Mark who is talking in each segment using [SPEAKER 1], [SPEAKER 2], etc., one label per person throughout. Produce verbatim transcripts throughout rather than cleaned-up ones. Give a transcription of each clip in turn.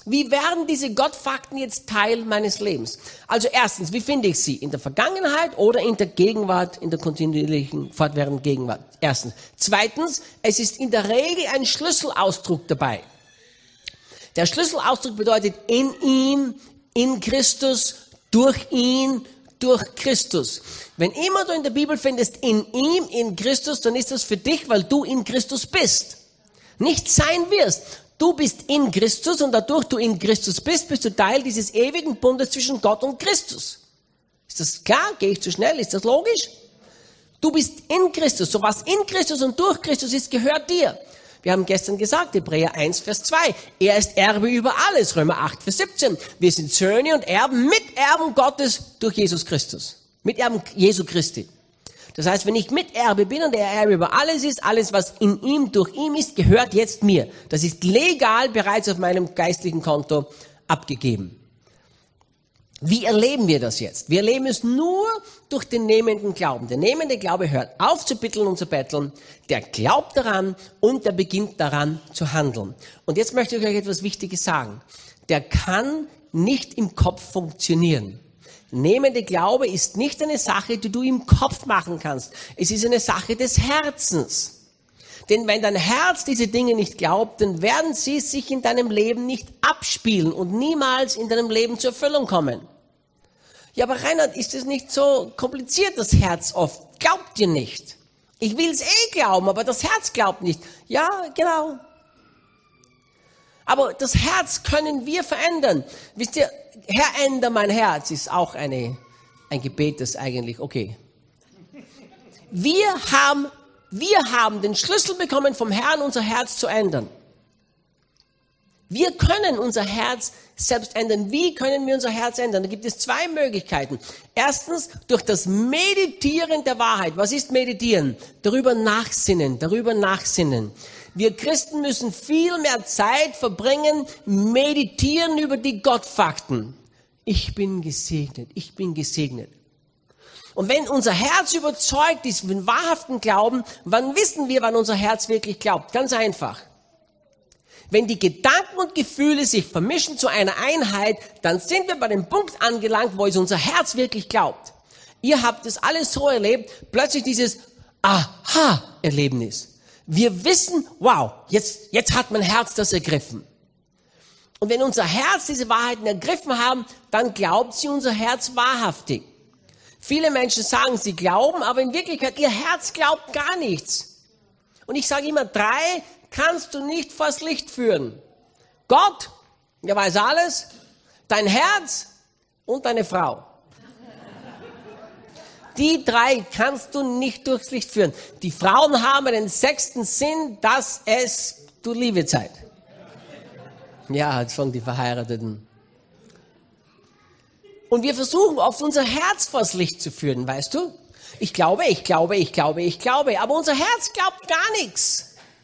[SPEAKER 1] Wie werden diese Gottfakten jetzt Teil meines Lebens? Also erstens, wie finde ich sie? In der Vergangenheit oder in der Gegenwart, in der kontinuierlichen, fortwährenden Gegenwart? Erstens. Zweitens, es ist in der Regel ein Schlüsselausdruck dabei. Der Schlüsselausdruck bedeutet in ihm, in Christus, durch ihn, durch Christus. Wenn immer du in der Bibel findest, in ihm, in Christus, dann ist das für dich, weil du in Christus bist. Nicht sein wirst. Du bist in Christus und dadurch du in Christus bist, bist du Teil dieses ewigen Bundes zwischen Gott und Christus. Ist das klar? Gehe ich zu schnell? Ist das logisch? Du bist in Christus. So was in Christus und durch Christus ist, gehört dir. Wir haben gestern gesagt, Hebräer eins, Vers zwei. Er ist Erbe über alles. Römer acht, Vers siebzehn. Wir sind Söhne und Erben, Miterben Gottes durch Jesus Christus. Miterben Jesu Christi. Das heißt, wenn ich Miterbe bin und er Erbe über alles ist, alles, was in ihm, durch ihn ist, gehört jetzt mir. Das ist legal bereits auf meinem geistlichen Konto abgegeben. Wie erleben wir das jetzt? Wir erleben es nur durch den nehmenden Glauben. Der nehmende Glaube hört auf zu bitteln und zu betteln, der glaubt daran und der beginnt daran zu handeln. Und jetzt möchte ich euch etwas Wichtiges sagen. Der kann nicht im Kopf funktionieren. Nehmende Glaube ist nicht eine Sache, die du im Kopf machen kannst. Es ist eine Sache des Herzens. Denn wenn dein Herz diese Dinge nicht glaubt, dann werden sie sich in deinem Leben nicht abspielen und niemals in deinem Leben zur Erfüllung kommen. Ja, aber Reinhard, ist es nicht so kompliziert, das Herz oft? Glaubt dir nicht. Ich will es eh glauben, aber das Herz glaubt nicht. Ja, genau. Aber das Herz können wir verändern. Wisst ihr, Herr, änder mein Herz ist auch eine, ein Gebet, das eigentlich, okay. Wir haben, wir haben den Schlüssel bekommen vom Herrn, unser Herz zu ändern. Wir können unser Herz selbst ändern. Wie können wir unser Herz ändern? Da gibt es zwei Möglichkeiten. Erstens, durch das Meditieren der Wahrheit. Was ist Meditieren? Darüber nachsinnen, darüber nachsinnen. Wir Christen müssen viel mehr Zeit verbringen, meditieren über die Gottfakten. Ich bin gesegnet, ich bin gesegnet. Und wenn unser Herz überzeugt ist von wahrhaften Glauben, wann wissen wir, wann unser Herz wirklich glaubt? Ganz einfach. Wenn die Gedanken und Gefühle sich vermischen zu einer Einheit, dann sind wir bei dem Punkt angelangt, wo es unser Herz wirklich glaubt. Ihr habt es alles so erlebt, plötzlich dieses Aha-Erlebnis. Wir wissen, wow, jetzt, jetzt hat mein Herz das ergriffen. Und wenn unser Herz diese Wahrheiten ergriffen haben, dann glaubt sie unser Herz wahrhaftig. Viele Menschen sagen, sie glauben, aber in Wirklichkeit, ihr Herz glaubt gar nichts. Und ich sage immer, drei kannst du nicht vors Licht führen. Gott, der weiß alles, dein Herz und deine Frau. Die drei kannst du nicht durchs Licht führen. Die Frauen haben den sechsten Sinn, dass es, du liebe Zeit. Ja, von die Verheirateten. Und wir versuchen oft unser Herz vors Licht zu führen, weißt du? Ich glaube, ich glaube, ich glaube, ich glaube, aber unser Herz glaubt gar nichts.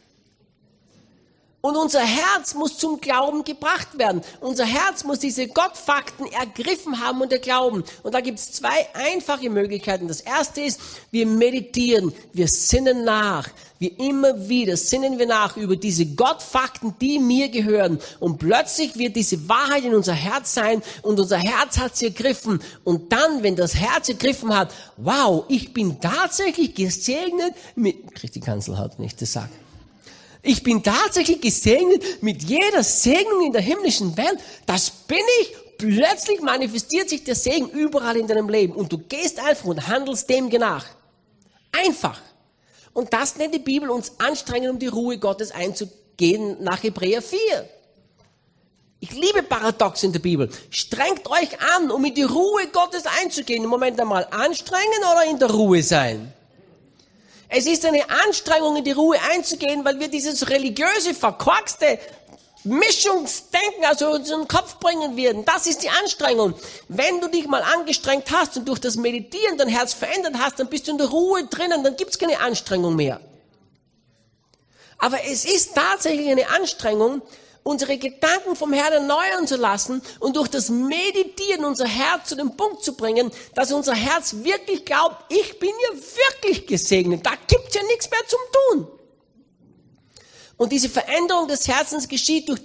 [SPEAKER 1] Und unser Herz muss zum Glauben gebracht werden. Unser Herz muss diese Gottfakten ergriffen haben und erglauben. Und da gibt es zwei einfache Möglichkeiten. Das erste ist, wir meditieren, wir sinnen nach. Wir immer wieder sinnen wir nach über diese Gottfakten, die mir gehören. Und plötzlich wird diese Wahrheit in unser Herz sein und unser Herz hat sie ergriffen. Und dann, wenn das Herz ergriffen hat, wow, ich bin tatsächlich gesegnet mit, Christi Kanzel hat nicht gesagt. Ich bin tatsächlich gesegnet mit jeder Segnung in der himmlischen Welt. Das bin ich. Plötzlich manifestiert sich der Segen überall in deinem Leben. Und du gehst einfach und handelst dem nach. Einfach. Und das nennt die Bibel uns anstrengen, um die Ruhe Gottes einzugehen nach Hebräer vier. Ich liebe Paradox in der Bibel. Strengt euch an, um in die Ruhe Gottes einzugehen. Im Moment einmal anstrengen oder in der Ruhe sein? Es ist eine Anstrengung, in die Ruhe einzugehen, weil wir dieses religiöse, verkorkste Mischungsdenken also in unseren Kopf bringen werden. Das ist die Anstrengung. Wenn du dich mal angestrengt hast und durch das Meditieren dein Herz verändert hast, dann bist du in der Ruhe drinnen, dann gibt's keine Anstrengung mehr. Aber es ist tatsächlich eine Anstrengung, unsere Gedanken vom Herrn erneuern zu lassen und durch das Meditieren unser Herz zu dem Punkt zu bringen, dass unser Herz wirklich glaubt, ich bin ja wirklich gesegnet, da gibt's ja nichts mehr zum Tun. Und diese Veränderung des Herzens geschieht durch die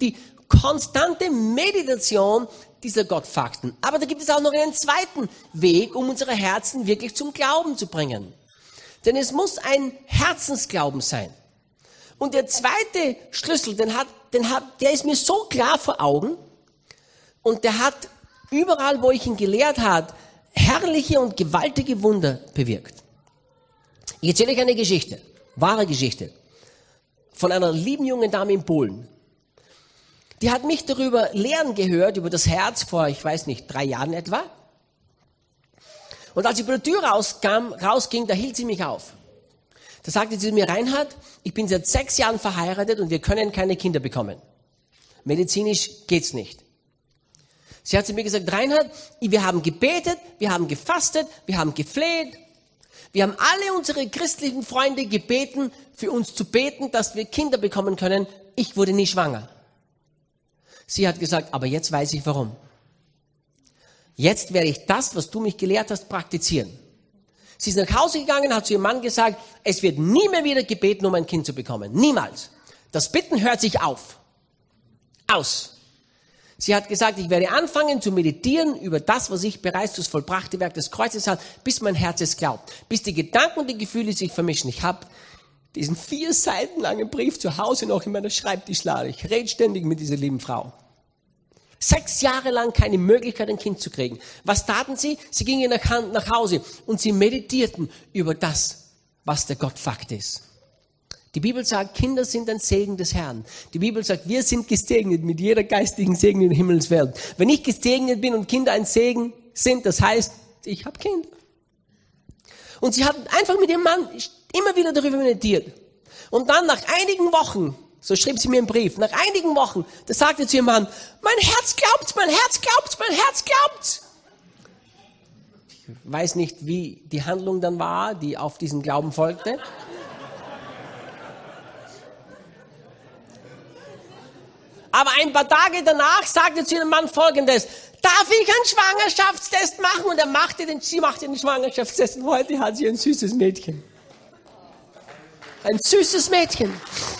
[SPEAKER 1] konstante Meditation dieser Gottfakten. Aber da gibt es auch noch einen zweiten Weg, um unsere Herzen wirklich zum Glauben zu bringen. Denn es muss ein Herzensglauben sein. Und der zweite Schlüssel, den hat, den hat, der ist mir so klar vor Augen und der hat überall, wo ich ihn gelehrt habe, herrliche und gewaltige Wunder bewirkt. Ich erzähle euch eine Geschichte, wahre Geschichte, von einer lieben jungen Dame in Polen. Die hat mich darüber lehren gehört, über das Herz vor, ich weiß nicht, drei Jahren etwa. Und als ich bei der Tür rauskam, rausging, da hielt sie mich auf. Da sagte sie zu mir, Reinhard, ich bin seit sechs Jahren verheiratet und wir können keine Kinder bekommen. Medizinisch geht's nicht. Sie hat zu mir gesagt, Reinhard, wir haben gebetet, wir haben gefastet, wir haben gefleht. Wir haben alle unsere christlichen Freunde gebeten, für uns zu beten, dass wir Kinder bekommen können. Ich wurde nie schwanger. Sie hat gesagt, aber jetzt weiß ich warum. Jetzt werde ich das, was du mich gelehrt hast, praktizieren. Sie ist nach Hause gegangen, hat zu ihrem Mann gesagt, es wird nie mehr wieder gebeten, um ein Kind zu bekommen. Niemals. Das Bitten hört sich auf. Aus. Sie hat gesagt, ich werde anfangen zu meditieren über das, was ich bereits das vollbrachte Werk des Kreuzes hat, bis mein Herz es glaubt. Bis die Gedanken und die Gefühle sich vermischen. Ich habe diesen vier Seiten langen Brief zu Hause noch in meiner Schreibtischlade. Ich rede ständig mit dieser lieben Frau. Sechs Jahre lang keine Möglichkeit, ein Kind zu kriegen. Was taten sie? Sie gingen nach, nach Hause und sie meditierten über das, was der Gottfakt ist. Die Bibel sagt, Kinder sind ein Segen des Herrn. Die Bibel sagt, wir sind gesegnet mit jeder geistigen Segen in der Himmelswelt. Wenn ich gesegnet bin und Kinder ein Segen sind, das heißt, ich habe Kinder. Und sie hat einfach mit ihrem Mann immer wieder darüber meditiert. Und dann nach einigen Wochen, so schrieb sie mir einen Brief, nach einigen Wochen, da sagte zu ihrem Mann, mein Herz glaubt, mein Herz glaubt, mein Herz glaubt. Ich weiß nicht, wie die Handlung dann war, die auf diesen Glauben folgte. Aber ein paar Tage danach sagte zu ihrem Mann Folgendes, darf ich einen Schwangerschaftstest machen? Und er machte den, sie machte den Schwangerschaftstest und heute hat sie ein süßes Mädchen. Ein süßes Mädchen.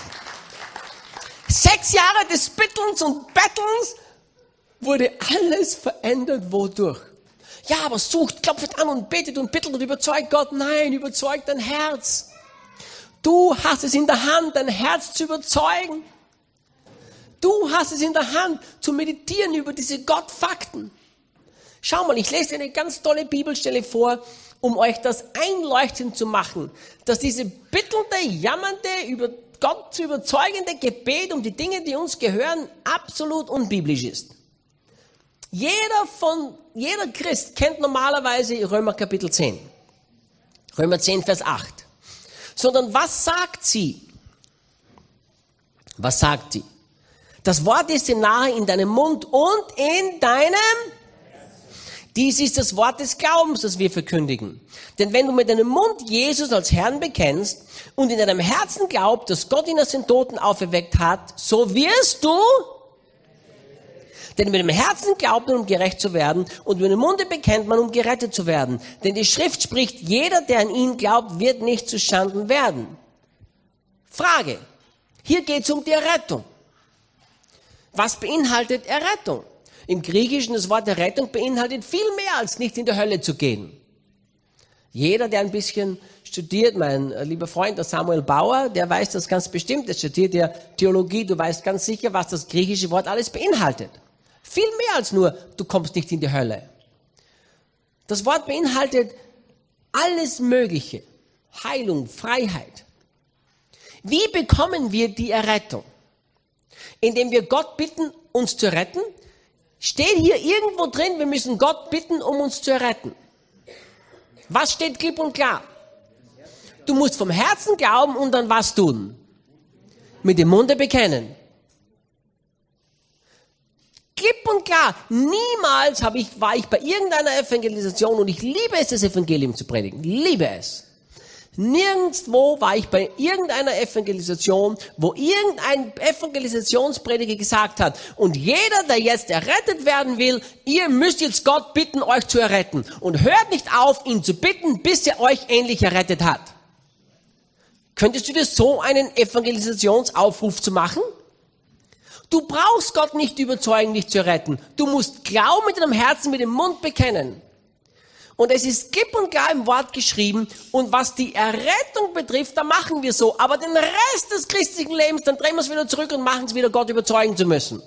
[SPEAKER 1] Sechs Jahre des Bittelns und Bettelns wurde alles verändert. Wodurch? Ja, aber sucht, klopft an und betet und bittelt und überzeugt Gott. Nein, überzeugt dein Herz. Du hast es in der Hand, dein Herz zu überzeugen. Du hast es in der Hand, zu meditieren über diese Gottfakten. Schau mal, ich lese dir eine ganz tolle Bibelstelle vor, um euch das einleuchtend zu machen, dass diese bittelnde, jammernde, über Gott zu überzeugende Gebet um die Dinge, die uns gehören, absolut unbiblisch ist. Jeder von, jeder Christ kennt normalerweise Römer Kapitel zehn. Römer zehn, Vers acht. Sondern was sagt sie? Was sagt sie? Das Wort ist dir nahe in deinem Mund und in deinem... Dies ist das Wort des Glaubens, das wir verkündigen. Denn wenn du mit deinem Mund Jesus als Herrn bekennst und in deinem Herzen glaubst, dass Gott ihn aus den Toten auferweckt hat, so wirst du... Denn mit dem Herzen glaubt man, um gerecht zu werden, und mit dem Munde bekennt man, um gerettet zu werden. Denn die Schrift spricht, jeder, der an ihn glaubt, wird nicht zu Schanden werden. Frage. Hier geht es um die Errettung. Was beinhaltet Errettung? Im Griechischen das Wort Errettung beinhaltet viel mehr als nicht in die Hölle zu gehen. Jeder, der ein bisschen studiert, mein lieber Freund, der Samuel Bauer, der weiß das ganz bestimmt, der studiert ja Theologie, du weißt ganz sicher, was das griechische Wort alles beinhaltet. Viel mehr als nur, du kommst nicht in die Hölle. Das Wort beinhaltet alles Mögliche. Heilung, Freiheit. Wie bekommen wir die Errettung? Indem wir Gott bitten, uns zu retten? Steht hier irgendwo drin, wir müssen Gott bitten, um uns zu erretten? Was steht klipp und klar? Du musst vom Herzen glauben und dann was tun? Mit dem Munde bekennen. Klipp und klar, niemals habe ich, war ich bei irgendeiner Evangelisation und ich liebe es, das Evangelium zu predigen. Liebe es. Nirgendwo war ich bei irgendeiner Evangelisation, wo irgendein Evangelisationsprediger gesagt hat, und jeder, der jetzt errettet werden will, ihr müsst jetzt Gott bitten, euch zu erretten. Und hört nicht auf, ihn zu bitten, bis er euch endlich errettet hat. Könntest du dir so einen Evangelisationsaufruf zu machen? Du brauchst Gott nicht überzeugen, dich zu retten. Du musst Glauben mit deinem Herzen, mit dem Mund bekennen. Und es ist klipp und klar im Wort geschrieben. Und was die Errettung betrifft, da machen wir so. Aber den Rest des christlichen Lebens, dann drehen wir es wieder zurück und machen es wieder, Gott überzeugen zu müssen.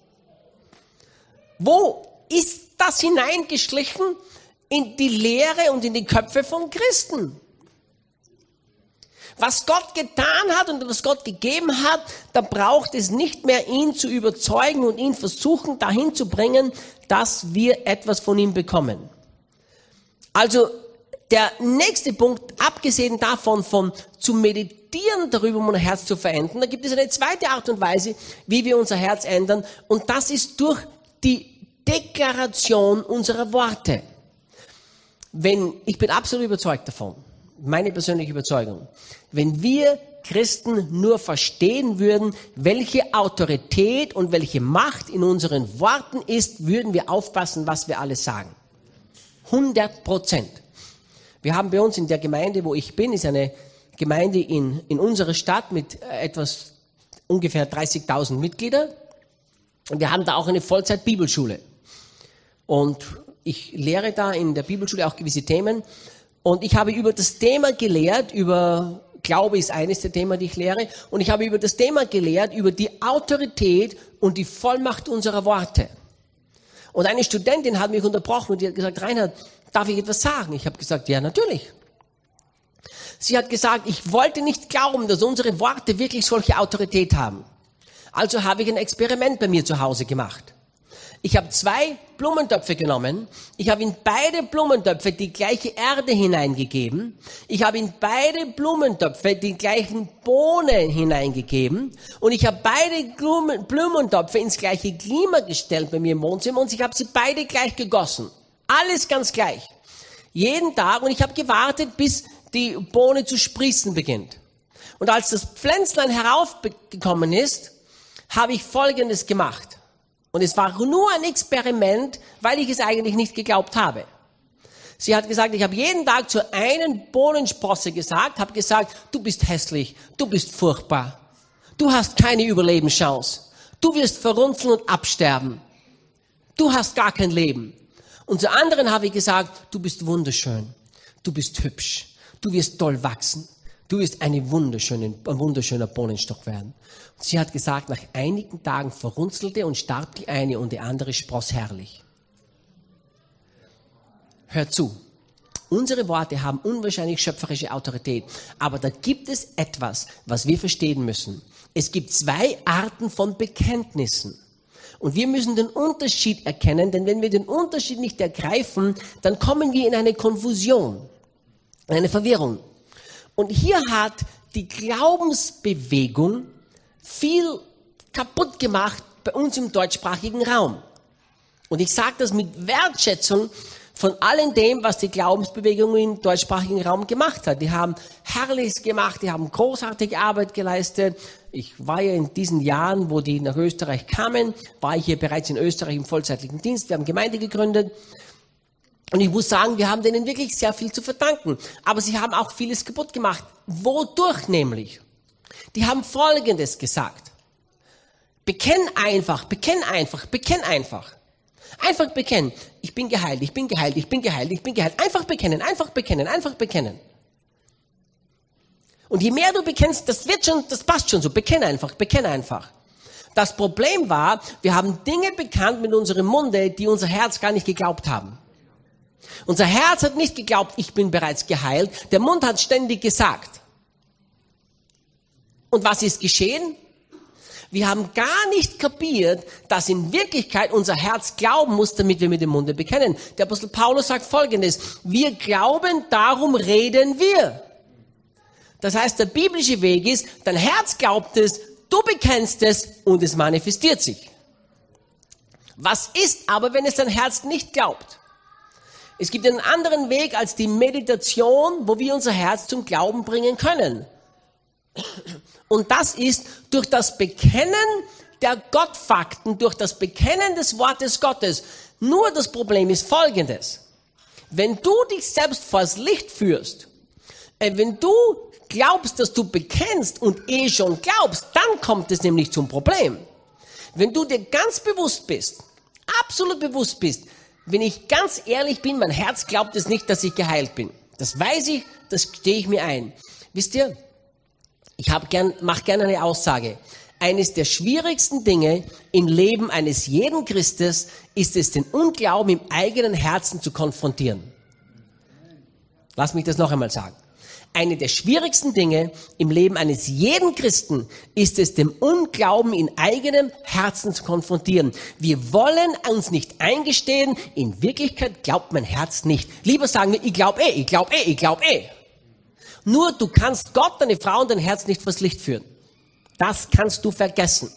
[SPEAKER 1] Wo ist das hineingeschlichen? In die Lehre und in die Köpfe von Christen. Was Gott getan hat und was Gott gegeben hat, da braucht es nicht mehr, ihn zu überzeugen und ihn versuchen, dahin zu bringen, dass wir etwas von ihm bekommen. Also der nächste Punkt, abgesehen davon, von zu meditieren darüber, um unser Herz zu verändern, da gibt es eine zweite Art und Weise, wie wir unser Herz ändern, und das ist durch die Deklaration unserer Worte. Wenn, ich bin absolut überzeugt davon, meine persönliche Überzeugung, wenn wir Christen nur verstehen würden, welche Autorität und welche Macht in unseren Worten ist, würden wir aufpassen, was wir alles sagen. hundert Prozent. Wir haben bei uns in der Gemeinde, wo ich bin, ist eine Gemeinde in, in unserer Stadt mit etwas ungefähr dreißigtausend Mitgliedern. Und wir haben da auch eine Vollzeit-Bibelschule. Und ich lehre da in der Bibelschule auch gewisse Themen. Und ich habe über das Thema gelehrt, über Glaube ist eines der Themen, die ich lehre. Und ich habe über das Thema gelehrt, über die Autorität und die Vollmacht unserer Worte. Und eine Studentin hat mich unterbrochen und die hat gesagt, Reinhard, darf ich etwas sagen? Ich habe gesagt, ja, natürlich. Sie hat gesagt, ich wollte nicht glauben, dass unsere Worte wirklich solche Autorität haben. Also habe ich ein Experiment bei mir zu Hause gemacht. Ich habe zwei Blumentöpfe genommen, ich habe in beide Blumentöpfe die gleiche Erde hineingegeben, ich habe in beide Blumentöpfe die gleichen Bohnen hineingegeben und ich habe beide Blumentöpfe ins gleiche Klima gestellt bei mir im Wohnzimmer und ich habe sie beide gleich gegossen. Alles ganz gleich. Jeden Tag, und ich habe gewartet, bis die Bohne zu sprießen beginnt. Und als das Pflänzlein heraufgekommen ist, habe ich Folgendes gemacht. Und es war nur ein Experiment, weil ich es eigentlich nicht geglaubt habe. Sie hat gesagt, ich habe jeden Tag zu einen Bohnensprosse gesagt, habe gesagt, du bist hässlich, du bist furchtbar, du hast keine Überlebenschance, du wirst verrunzeln und absterben, du hast gar kein Leben. Und zu anderen habe ich gesagt, du bist wunderschön, du bist hübsch, du wirst toll wachsen, du wirst eine wunderschöne, ein wunderschöner Bohnenstock werden. Und sie hat gesagt, nach einigen Tagen verrunzelte und starb die eine und die andere spross herrlich. Hört zu, unsere Worte haben unwahrscheinlich schöpferische Autorität, aber da gibt es etwas, was wir verstehen müssen. Es gibt zwei Arten von Bekenntnissen. Und wir müssen den Unterschied erkennen, denn wenn wir den Unterschied nicht ergreifen, dann kommen wir in eine Konfusion, in eine Verwirrung. Und hier hat die Glaubensbewegung viel kaputt gemacht bei uns im deutschsprachigen Raum. Und ich sage das mit Wertschätzung von allem dem, was die Glaubensbewegung im deutschsprachigen Raum gemacht hat. Die haben Herrliches gemacht, die haben großartige Arbeit geleistet. Ich war ja in diesen Jahren, wo die nach Österreich kamen, war ich hier bereits in Österreich im vollzeitlichen Dienst. Wir haben Gemeinde gegründet. Und ich muss sagen, wir haben denen wirklich sehr viel zu verdanken. Aber sie haben auch vieles kaputt gemacht. Wodurch nämlich? Die haben Folgendes gesagt. Bekenn einfach, bekenn einfach, bekenn einfach. Einfach bekennen. Ich bin geheilt, ich bin geheilt, ich bin geheilt, ich bin geheilt. Einfach bekennen, einfach bekennen, einfach bekennen. Und je mehr du bekennst, das wird schon, das passt schon so. Bekenn einfach, bekenn einfach. Das Problem war, wir haben Dinge bekannt mit unserem Munde, die unser Herz gar nicht geglaubt haben. Unser Herz hat nicht geglaubt, ich bin bereits geheilt. Der Mund hat ständig gesagt. Und was ist geschehen? Wir haben gar nicht kapiert, dass in Wirklichkeit unser Herz glauben muss, damit wir mit dem Munde bekennen. Der Apostel Paulus sagt Folgendes: Wir glauben, darum reden wir. Das heißt, der biblische Weg ist, dein Herz glaubt es, du bekennst es und es manifestiert sich. Was ist aber, wenn es dein Herz nicht glaubt? Es gibt einen anderen Weg als die Meditation, wo wir unser Herz zum Glauben bringen können. Und das ist durch das Bekennen der Gottfakten, durch das Bekennen des Wortes Gottes. Nur das Problem ist Folgendes. Wenn du dich selbst vors Licht führst, äh, wenn du glaubst, dass du bekennst und eh schon glaubst, dann kommt es nämlich zum Problem. wenn du dir ganz bewusst bist, absolut bewusst bist, wenn ich ganz ehrlich bin, mein Herz glaubt es nicht, dass ich geheilt bin. Das weiß ich, das stehe ich mir ein. Wisst ihr, ich habe gern, mache gerne eine Aussage. Eines der schwierigsten Dinge im Leben eines jeden Christes ist es, den Unglauben im eigenen Herzen zu konfrontieren. Lass mich das noch einmal sagen. Eine der schwierigsten Dinge im Leben eines jeden Christen ist es, dem Unglauben in eigenem Herzen zu konfrontieren. Wir wollen uns nicht eingestehen, in Wirklichkeit glaubt mein Herz nicht. Lieber sagen wir, ich glaube eh, ich glaube eh, ich glaube eh. Nur du kannst Gott, deine Frau und dein Herz nicht vors Licht führen. Das kannst du vergessen.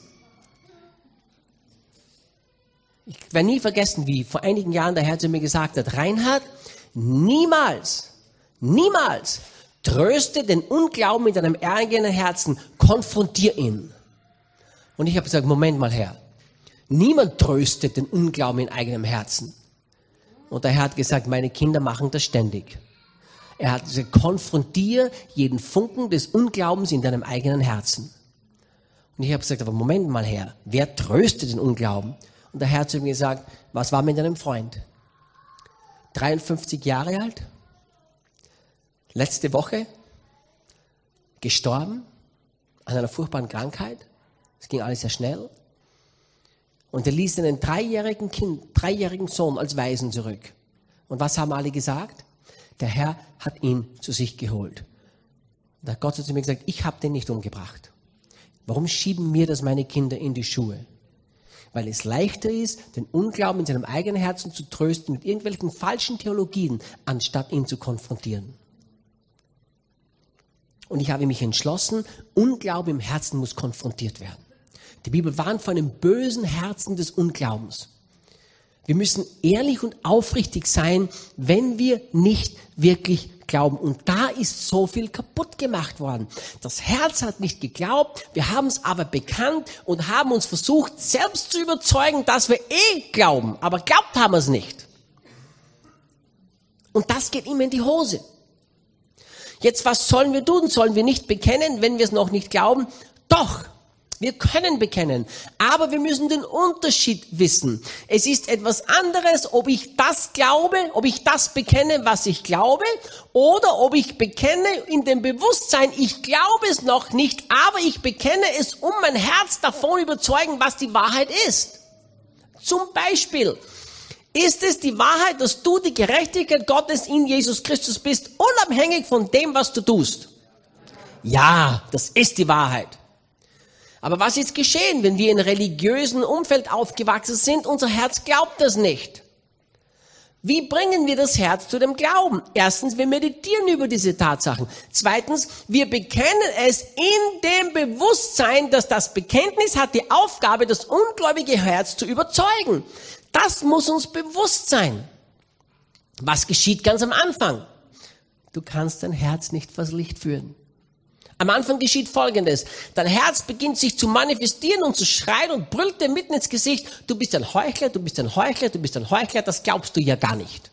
[SPEAKER 1] Ich werde nie vergessen, wie vor einigen Jahren der Herr zu mir gesagt hat, Reinhard, niemals, niemals tröste den Unglauben in deinem eigenen Herzen, konfrontier ihn. Und ich habe gesagt, Moment mal, Herr, niemand tröstet den Unglauben in eigenem Herzen. Und der Herr hat gesagt, meine Kinder machen das ständig. Er hat gesagt, konfrontier jeden Funken des Unglaubens in deinem eigenen Herzen. Und ich habe gesagt, aber Moment mal, Herr, wer tröstet den Unglauben? Und der Herr hat zu mir gesagt, was war mit deinem Freund? dreiundfünfzig Jahre alt? Letzte Woche gestorben an einer furchtbaren Krankheit. Es ging alles sehr schnell. Und er ließ einen dreijährigen Kind, dreijährigen Sohn als Waisen zurück. Und was haben alle gesagt? Der Herr hat ihn zu sich geholt. Und da hat Gott zu mir gesagt, ich habe den nicht umgebracht. Warum schieben mir das meine Kinder in die Schuhe? Weil es leichter ist, den Unglauben in seinem eigenen Herzen zu trösten mit irgendwelchen falschen Theologien, anstatt ihn zu konfrontieren. Und ich habe mich entschlossen, Unglaube im Herzen muss konfrontiert werden. Die Bibel warnt vor einem bösen Herzen des Unglaubens. Wir müssen ehrlich und aufrichtig sein, wenn wir nicht wirklich glauben. Und da ist so viel kaputt gemacht worden. Das Herz hat nicht geglaubt, wir haben es aber bekannt und haben uns versucht, selbst zu überzeugen, dass wir eh glauben. Aber glaubt haben wir es nicht. Und das geht immer in die Hose. Jetzt, was sollen wir tun? Sollen wir nicht bekennen, wenn wir es noch nicht glauben? Doch, wir können bekennen, aber wir müssen den Unterschied wissen. Es ist etwas anderes, ob ich das glaube, ob ich das bekenne, was ich glaube, oder ob ich bekenne in dem Bewusstsein, ich glaube es noch nicht, aber ich bekenne es, um mein Herz davon überzeugen, was die Wahrheit ist. Zum Beispiel, ist es die Wahrheit, dass du die Gerechtigkeit Gottes in Jesus Christus bist, unabhängig von dem, was du tust? Ja, das ist die Wahrheit. Aber was ist geschehen, wenn wir in religiösen Umfeld aufgewachsen sind? Unser Herz glaubt das nicht. Wie bringen wir das Herz zu dem Glauben? Erstens, wir meditieren über diese Tatsachen. Zweitens, wir bekennen es in dem Bewusstsein, dass das Bekenntnis hat die Aufgabe, das ungläubige Herz zu überzeugen. Das muss uns bewusst sein. Was geschieht ganz am Anfang? Du kannst dein Herz nicht vors Licht führen. Am Anfang geschieht Folgendes. Dein Herz beginnt sich zu manifestieren und zu schreien und brüllt dir mitten ins Gesicht, du bist ein Heuchler, du bist ein Heuchler, du bist ein Heuchler, das glaubst du ja gar nicht.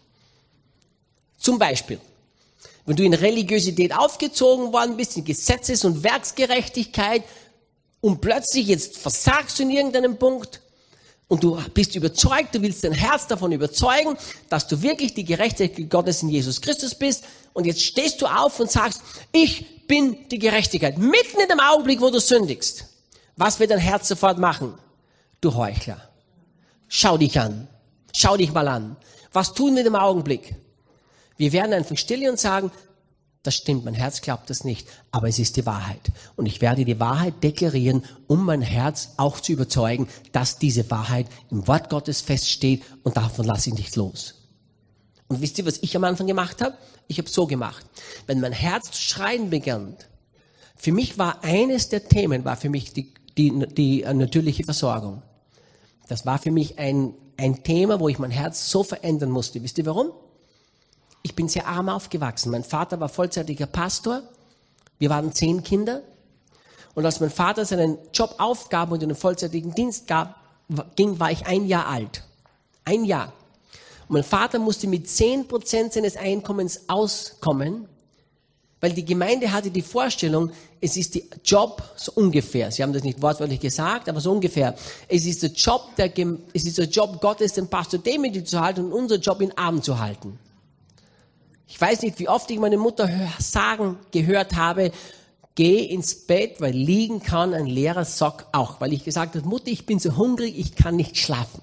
[SPEAKER 1] Zum Beispiel, wenn du in Religiosität aufgezogen worden bist, in Gesetzes- und Werksgerechtigkeit und plötzlich jetzt versagst du in irgendeinem Punkt, und du bist überzeugt, du willst dein Herz davon überzeugen, dass du wirklich die Gerechtigkeit Gottes in Jesus Christus bist. Und jetzt stehst du auf und sagst, ich bin die Gerechtigkeit. Mitten in dem Augenblick, wo du sündigst. Was wird dein Herz sofort machen? Du Heuchler. Schau dich an. Schau dich mal an. Was tun wir in dem Augenblick? Wir werden einfach still und sagen, das stimmt, mein Herz glaubt das nicht, aber es ist die Wahrheit. Und ich werde die Wahrheit deklarieren, um mein Herz auch zu überzeugen, dass diese Wahrheit im Wort Gottes feststeht und davon lasse ich nicht los. Und wisst ihr, was ich am Anfang gemacht habe? Ich habe so gemacht. Wenn mein Herz zu schreien begann, für mich war eines der Themen, war für mich die, die, die natürliche Versorgung. Das war für mich ein, ein Thema, wo ich mein Herz so verändern musste. Wisst ihr warum? Ich bin sehr arm aufgewachsen. Mein Vater war vollzeitiger Pastor. Wir waren zehn Kinder. Und als mein Vater seinen Job aufgab und in den vollzeitigen Dienst gab, ging, war ich ein Jahr alt. Ein Jahr. Und mein Vater musste mit zehn Prozent seines Einkommens auskommen, Weil die Gemeinde hatte die Vorstellung, es ist der Job, so ungefähr, sie haben das nicht wortwörtlich gesagt, aber so ungefähr, es ist der Job, der, es ist der Job Gottes, den Pastor Demidi zu halten und unser Job, ihn arm zu halten. Ich weiß nicht, wie oft ich meine Mutter sagen, gehört habe, geh ins Bett, weil liegen kann ein leerer Sack auch. Weil ich gesagt habe, Mutter, ich bin so hungrig, ich kann nicht schlafen.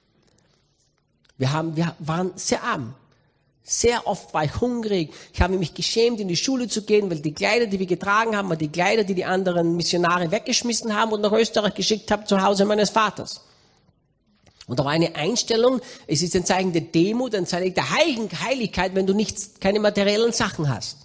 [SPEAKER 1] Wir, haben, wir waren sehr arm. Sehr oft war ich hungrig. Ich habe mich geschämt, in die Schule zu gehen, weil die Kleider, die wir getragen haben, waren die Kleider, die die anderen Missionare weggeschmissen haben und nach Österreich geschickt haben, zu Hause meines Vaters. Und da war eine Einstellung, es ist ein Zeichen der Demut, ein Zeichen der Heiligkeit, wenn du nichts, keine materiellen Sachen hast.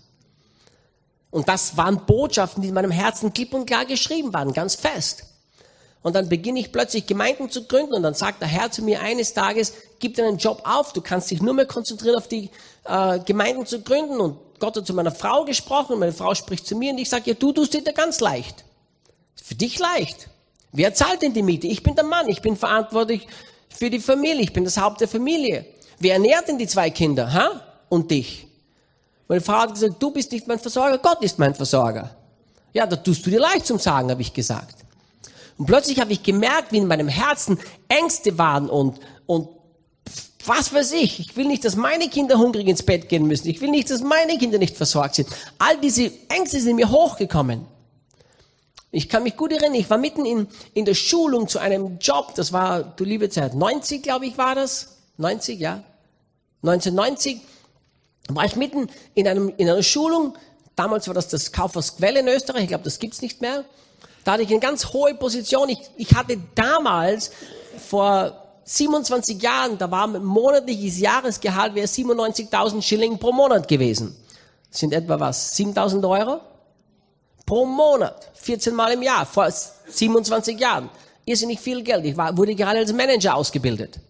[SPEAKER 1] Und das waren Botschaften, die in meinem Herzen klipp und klar geschrieben waren, ganz fest. Und dann beginne ich plötzlich Gemeinden zu gründen und dann sagt der Herr zu mir eines Tages, gib deinen Job auf, du kannst dich nur mehr konzentrieren auf die äh, Gemeinden zu gründen. Und Gott hat zu meiner Frau gesprochen und meine Frau spricht zu mir und ich sage, ja, du tust dir da ganz leicht. Für dich leicht. Wer zahlt denn die Miete? Ich bin der Mann, ich bin verantwortlich für die Familie, ich bin das Haupt der Familie. Wer ernährt denn die zwei Kinder, ha? Und dich? Meine Frau hat gesagt, du bist nicht mein Versorger, Gott ist mein Versorger. Ja, da tust du dir leicht zum Sagen, habe ich gesagt. Und plötzlich habe ich gemerkt, wie in meinem Herzen Ängste waren und, und was weiß ich. Ich will nicht, dass meine Kinder hungrig ins Bett gehen müssen. Ich will nicht, dass meine Kinder nicht versorgt sind. All diese Ängste sind mir hochgekommen. Ich kann mich gut erinnern, ich war mitten in, in der Schulung zu einem Job, das war, du liebe Zeit, neunzig, glaube ich, war das. neunzig, ja. neunzehnhundertneunzig war ich mitten in, einem, in einer Schulung. Damals war das das Kaufhaus Quelle in Österreich. Ich glaube, das gibt's nicht mehr. Da hatte ich eine ganz hohe Position. Ich, ich hatte damals vor siebenundzwanzig Jahren, da war mein monatliches Jahresgehalt wäre siebenundneunzigtausend Schilling pro Monat gewesen. Das sind etwa was? siebentausend Euro? Pro Monat. vierzehn Mal im Jahr. Vor siebenundzwanzig Jahren. Irrsinnig viel Geld. Ich war, wurde gerade als Manager ausgebildet.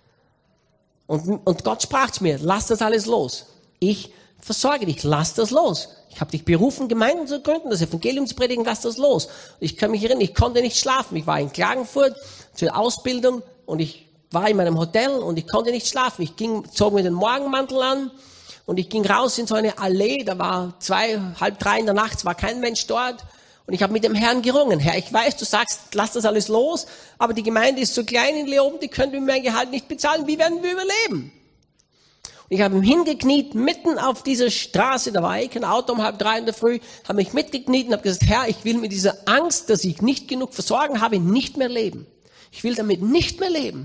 [SPEAKER 1] Und, und Gott sprach zu mir, lass das alles los. Ich versorge dich, lass das los. Ich habe dich berufen, Gemeinden zu gründen, das Evangelium zu predigen, lass das los. Ich kann mich erinnern, ich konnte nicht schlafen. Ich war in Klagenfurt zur Ausbildung und ich war in meinem Hotel und ich konnte nicht schlafen. Ich ging, zog mir den Morgenmantel an und ich ging raus in so eine Allee, da war zwei, halb drei in der Nacht, es war kein Mensch dort. Und ich habe mit dem Herrn gerungen. Herr, ich weiß, du sagst, lass das alles los, aber die Gemeinde ist so klein in Leoben, die können mir mein Gehalt nicht bezahlen. Wie werden wir überleben? Und ich habe ihm hingekniet, mitten auf dieser Straße, da war eh kein Auto um halb drei in der Früh, habe mich mitgekniet und habe gesagt, Herr, ich will mit dieser Angst, dass ich nicht genug Versorgung habe, nicht mehr leben. Ich will damit nicht mehr leben.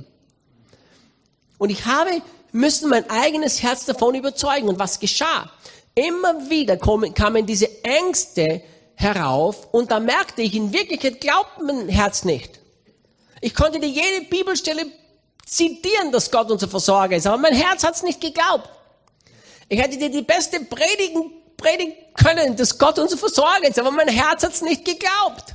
[SPEAKER 1] Und ich habe müssen mein eigenes Herz davon überzeugen. Und was geschah? Immer wieder kamen diese Ängste herauf und da merkte ich, in Wirklichkeit glaubt mein Herz nicht. Ich konnte dir jede Bibelstelle zitieren, dass Gott unser Versorger ist, aber mein Herz hat es nicht geglaubt. Ich hätte dir die beste predigen, predigen können, dass Gott unser Versorger ist, aber mein Herz hat es nicht geglaubt.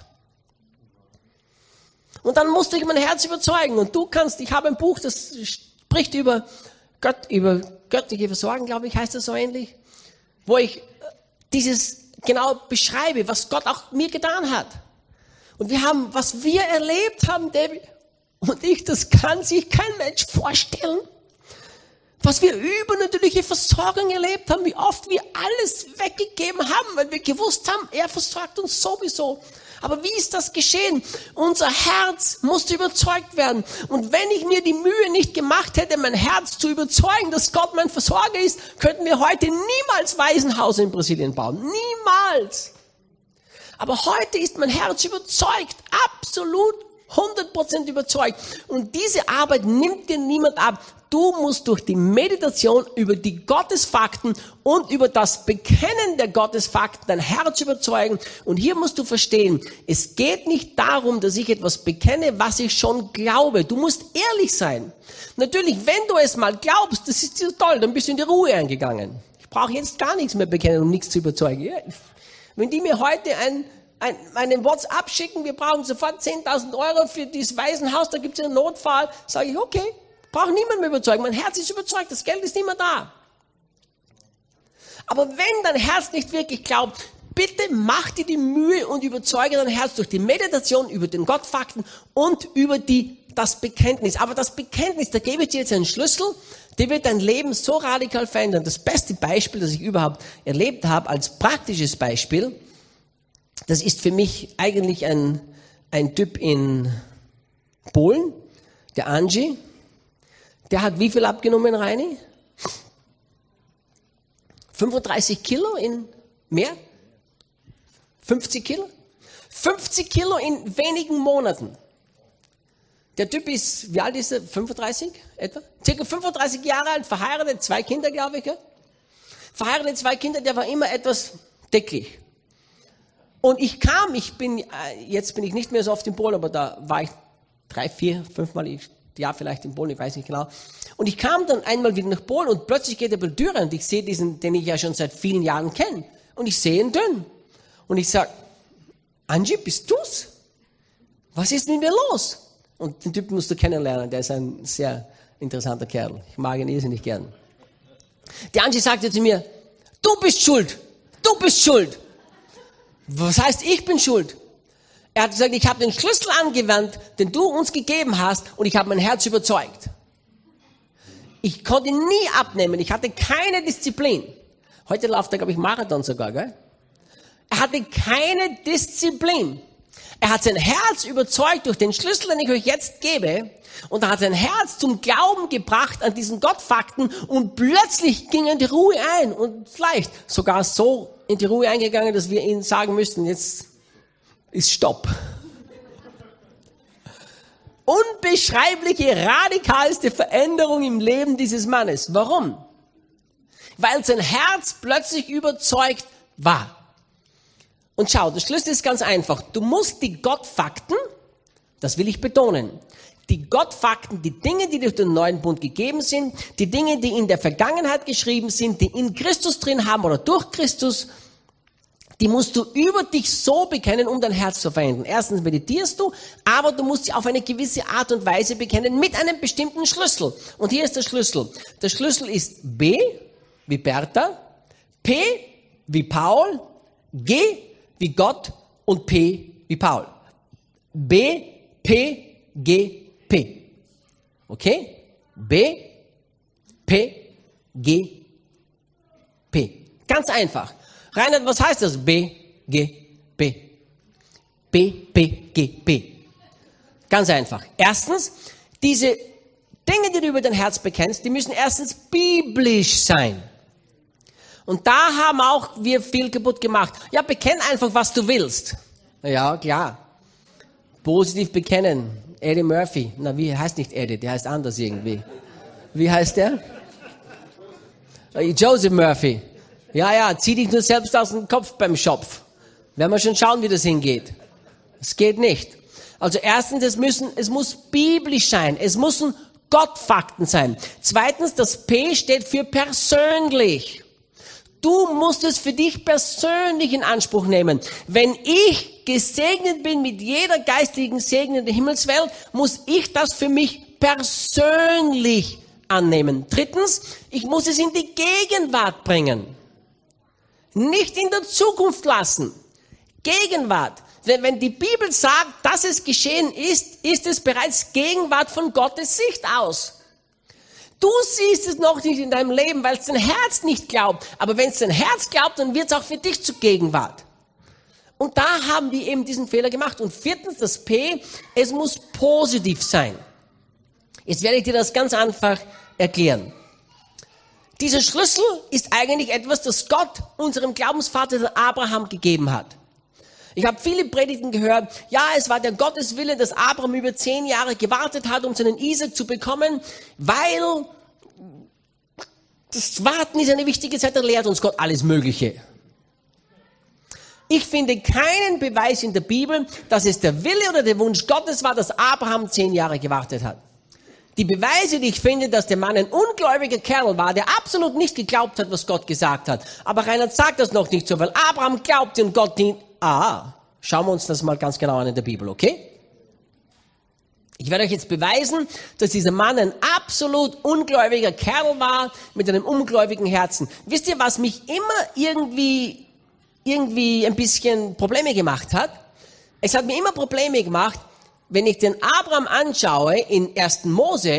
[SPEAKER 1] Und dann musste ich mein Herz überzeugen und du kannst, ich habe ein Buch, das spricht über Gott, über göttliche Versorgung, glaube ich, heißt das so ähnlich, wo ich dieses genau beschreibe, was Gott auch mir getan hat. Und wir haben, was wir erlebt haben, David und ich, das kann sich kein Mensch vorstellen. Was wir übernatürliche Versorgung erlebt haben, wie oft wir alles weggegeben haben, weil wir gewusst haben, er versorgt uns sowieso. Aber wie ist das geschehen? Unser Herz musste überzeugt werden. Und wenn ich mir die Mühe nicht gemacht hätte, mein Herz zu überzeugen, dass Gott mein Versorger ist, könnten wir heute niemals Waisenhäuser in Brasilien bauen. Niemals. Aber heute ist mein Herz überzeugt, absolut hundert Prozent überzeugt. Und diese Arbeit nimmt dir niemand ab. Du musst durch die Meditation über die Gottesfakten und über das Bekennen der Gottesfakten dein Herz überzeugen. Und hier musst du verstehen, es geht nicht darum, dass ich etwas bekenne, was ich schon glaube. Du musst ehrlich sein. Natürlich, wenn du es mal glaubst, das ist toll, dann bist du in die Ruhe eingegangen. Ich brauche jetzt gar nichts mehr bekennen, um nichts zu überzeugen. Wenn die mir heute ein Ein, einen WhatsApp schicken, wir brauchen sofort zehntausend Euro für dieses Waisenhaus, da gibt es einen Notfall, sage ich, okay, brauche niemand mehr überzeugen, mein Herz ist überzeugt, das Geld ist nicht mehr da. Aber wenn dein Herz nicht wirklich glaubt, bitte mach dir die Mühe und überzeuge dein Herz durch die Meditation über den Gottfakten und über die, das Bekenntnis. Aber das Bekenntnis, da gebe ich dir jetzt einen Schlüssel, Die wird dein Leben so radikal verändern. Das beste Beispiel, das ich überhaupt erlebt habe, als praktisches Beispiel, das ist für mich eigentlich ein, ein Typ in Polen, der Angie. Der hat wie viel abgenommen, Reini? fünfunddreißig Kilo in mehr? fünfzig Kilo? fünfzig Kilo in wenigen Monaten. Der Typ ist, wie alt ist er? fünfunddreißig etwa? Circa fünfunddreißig Jahre alt, verheiratet, zwei Kinder, glaube ich. Ja? Verheiratet, zwei Kinder, der war immer etwas dicklich. Und ich kam, ich bin, jetzt bin ich nicht mehr so oft in Polen, aber da war ich drei, vier, fünfmal, ja vielleicht in Polen, ich weiß nicht genau. Und ich kam dann einmal wieder nach Polen und plötzlich geht er bei der Tür rein und ich sehe diesen, den ich ja schon seit vielen Jahren kenne. Und ich sehe ihn dünn. Und ich sage, Angie, bist du's? Was ist mit mir los? Und den Typen musst du kennenlernen, der ist ein sehr interessanter Kerl. Ich mag ihn irrsinnig gern. Die Angie sagte zu mir, du bist schuld, du bist schuld. Was heißt, ich bin schuld? Er hat gesagt, ich habe den Schlüssel angewandt, den du uns gegeben hast, und ich habe mein Herz überzeugt. Ich konnte nie abnehmen, ich hatte keine Disziplin. Heute läuft er, glaube ich, Marathon sogar, gell? Er hatte keine Disziplin. Er hat sein Herz überzeugt durch den Schlüssel, den ich euch jetzt gebe, und er hat sein Herz zum Glauben gebracht an diesen Gottfakten, und plötzlich ging er in die Ruhe ein, und vielleicht sogar so in die Ruhe eingegangen, dass wir ihm sagen müssten, jetzt ist Stopp. Unbeschreibliche, radikalste Veränderung im Leben dieses Mannes. Warum? Weil sein Herz plötzlich überzeugt war. Und schau, der Schlüssel ist ganz einfach. Du musst die Gottfakten, das will ich betonen, die Gottfakten, die Dinge, die durch den neuen Bund gegeben sind, die Dinge, die in der Vergangenheit geschrieben sind, die in Christus drin haben oder durch Christus, die musst du über dich so bekennen, um dein Herz zu verändern. Erstens meditierst du, aber du musst sie auf eine gewisse Art und Weise bekennen mit einem bestimmten Schlüssel. Und hier ist der Schlüssel. Der Schlüssel ist B wie Bertha, P wie Paul, G wie Gott und P wie Paul. B, P, G, P. Okay? B, P, G, P. Ganz einfach. Reinhard, was heißt das? B, G, P. B, P, G, P. Ganz einfach. Erstens, diese Dinge, die du über dein Herz bekennst, die müssen erstens biblisch sein. Und da haben auch wir viel kaputt gemacht. Ja, bekenn einfach, was du willst. Ja, klar. Positiv bekennen. Eddie Murphy. Na, wie heißt nicht Eddie, der heißt anders irgendwie. Wie heißt der? Joseph Murphy. Ja, ja, zieh dich nur selbst aus dem Kopf beim Schopf. Werden wir schon schauen, wie das hingeht. Es geht nicht. Also erstens, es müssen, es muss biblisch sein. Es müssen Gottfakten sein. Zweitens, das P steht für persönlich. Du musst es für dich persönlich in Anspruch nehmen. Wenn ich gesegnet bin mit jeder geistigen Segen in der Himmelswelt, muss ich das für mich persönlich annehmen. Drittens, ich muss es in die Gegenwart bringen. Nicht in der Zukunft lassen. Gegenwart. Wenn die Bibel sagt, dass es geschehen ist, ist es bereits Gegenwart von Gottes Sicht aus. Du siehst es noch nicht in deinem Leben, weil es dein Herz nicht glaubt. Aber wenn es dein Herz glaubt, dann wird es auch für dich zur Gegenwart. Und da haben wir eben diesen Fehler gemacht. Und viertens, das P, es muss positiv sein. Jetzt werde ich dir das ganz einfach erklären. Dieser Schlüssel ist eigentlich etwas, das Gott unserem Glaubensvater Abraham gegeben hat. Ich habe viele Predigten gehört, ja, es war der Gotteswille, dass Abraham über zehn Jahre gewartet hat, um seinen Isaac zu bekommen, weil das Warten ist eine wichtige Zeit, da lehrt uns Gott alles Mögliche. Ich finde keinen Beweis in der Bibel, dass es der Wille oder der Wunsch Gottes war, dass Abraham zehn Jahre gewartet hat. Die Beweise, die ich finde, dass der Mann ein ungläubiger Kerl war, der absolut nicht geglaubt hat, was Gott gesagt hat. Aber Reinhard sagt das noch nicht so, weil Abraham glaubte und Gott dient. Ah, schauen wir uns das mal ganz genau an in der Bibel, okay? Ich werde euch jetzt beweisen, dass dieser Mann ein absolut ungläubiger Kerl war, mit einem ungläubigen Herzen. Wisst ihr, was mich immer irgendwie, irgendwie ein bisschen Probleme gemacht hat? Es hat mir immer Probleme gemacht, wenn ich den Abraham anschaue in ersten Mose,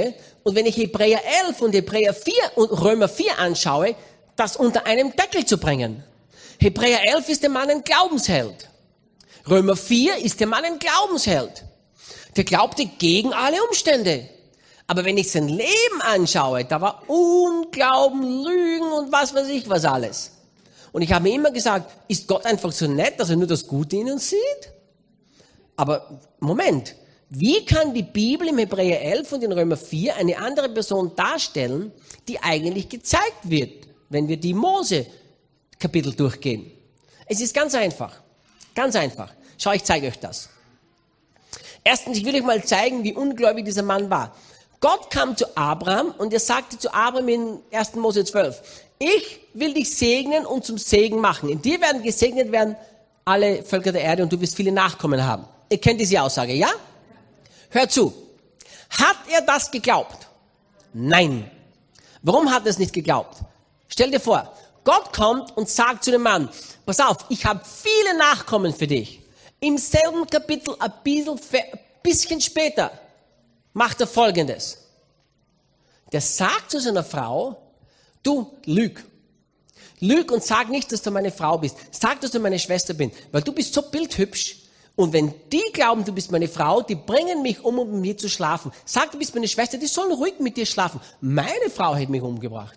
[SPEAKER 1] Und wenn ich Hebräer elf und Hebräer vier und Römer vier anschaue, das unter einem Deckel zu bringen. Hebräer elf ist dem Mann ein Glaubensheld. Römer vier ist dem Mann ein Glaubensheld. Der glaubte gegen alle Umstände. Aber wenn ich sein Leben anschaue, da war Unglauben, Lügen und was weiß ich was alles. Und ich habe mir immer gesagt, ist Gott einfach so nett, dass er nur das Gute in uns sieht? Aber Moment, wie kann die Bibel im Hebräer elf und in Römer vier eine andere Person darstellen, die eigentlich gezeigt wird, wenn wir die Mose-Kapitel durchgehen? Es ist ganz einfach, ganz einfach. Schau, ich zeige euch das. Erstens, ich will euch mal zeigen, wie ungläubig dieser Mann war. Gott kam zu Abraham und er sagte zu Abraham in ersten Mose zwölf, ich will dich segnen und zum Segen machen. In dir werden gesegnet werden alle Völker der Erde und du wirst viele Nachkommen haben. Ihr kennt diese Aussage, ja? Hört zu. Hat er das geglaubt? Nein. Warum hat er es nicht geglaubt? Stell dir vor, Gott kommt und sagt zu dem Mann, pass auf, ich habe viele Nachkommen für dich. Im selben Kapitel, ein bisschen, ein bisschen später, macht er Folgendes. Der sagt zu seiner Frau, du lüg. Lüg und sag nicht, dass du meine Frau bist. Sag, dass du meine Schwester bist, weil du bist so bildhübsch. Und wenn die glauben, du bist meine Frau, die bringen mich um, um mit mir zu schlafen. Sag, du bist meine Schwester, die sollen ruhig mit dir schlafen. Meine Frau hätte mich umgebracht.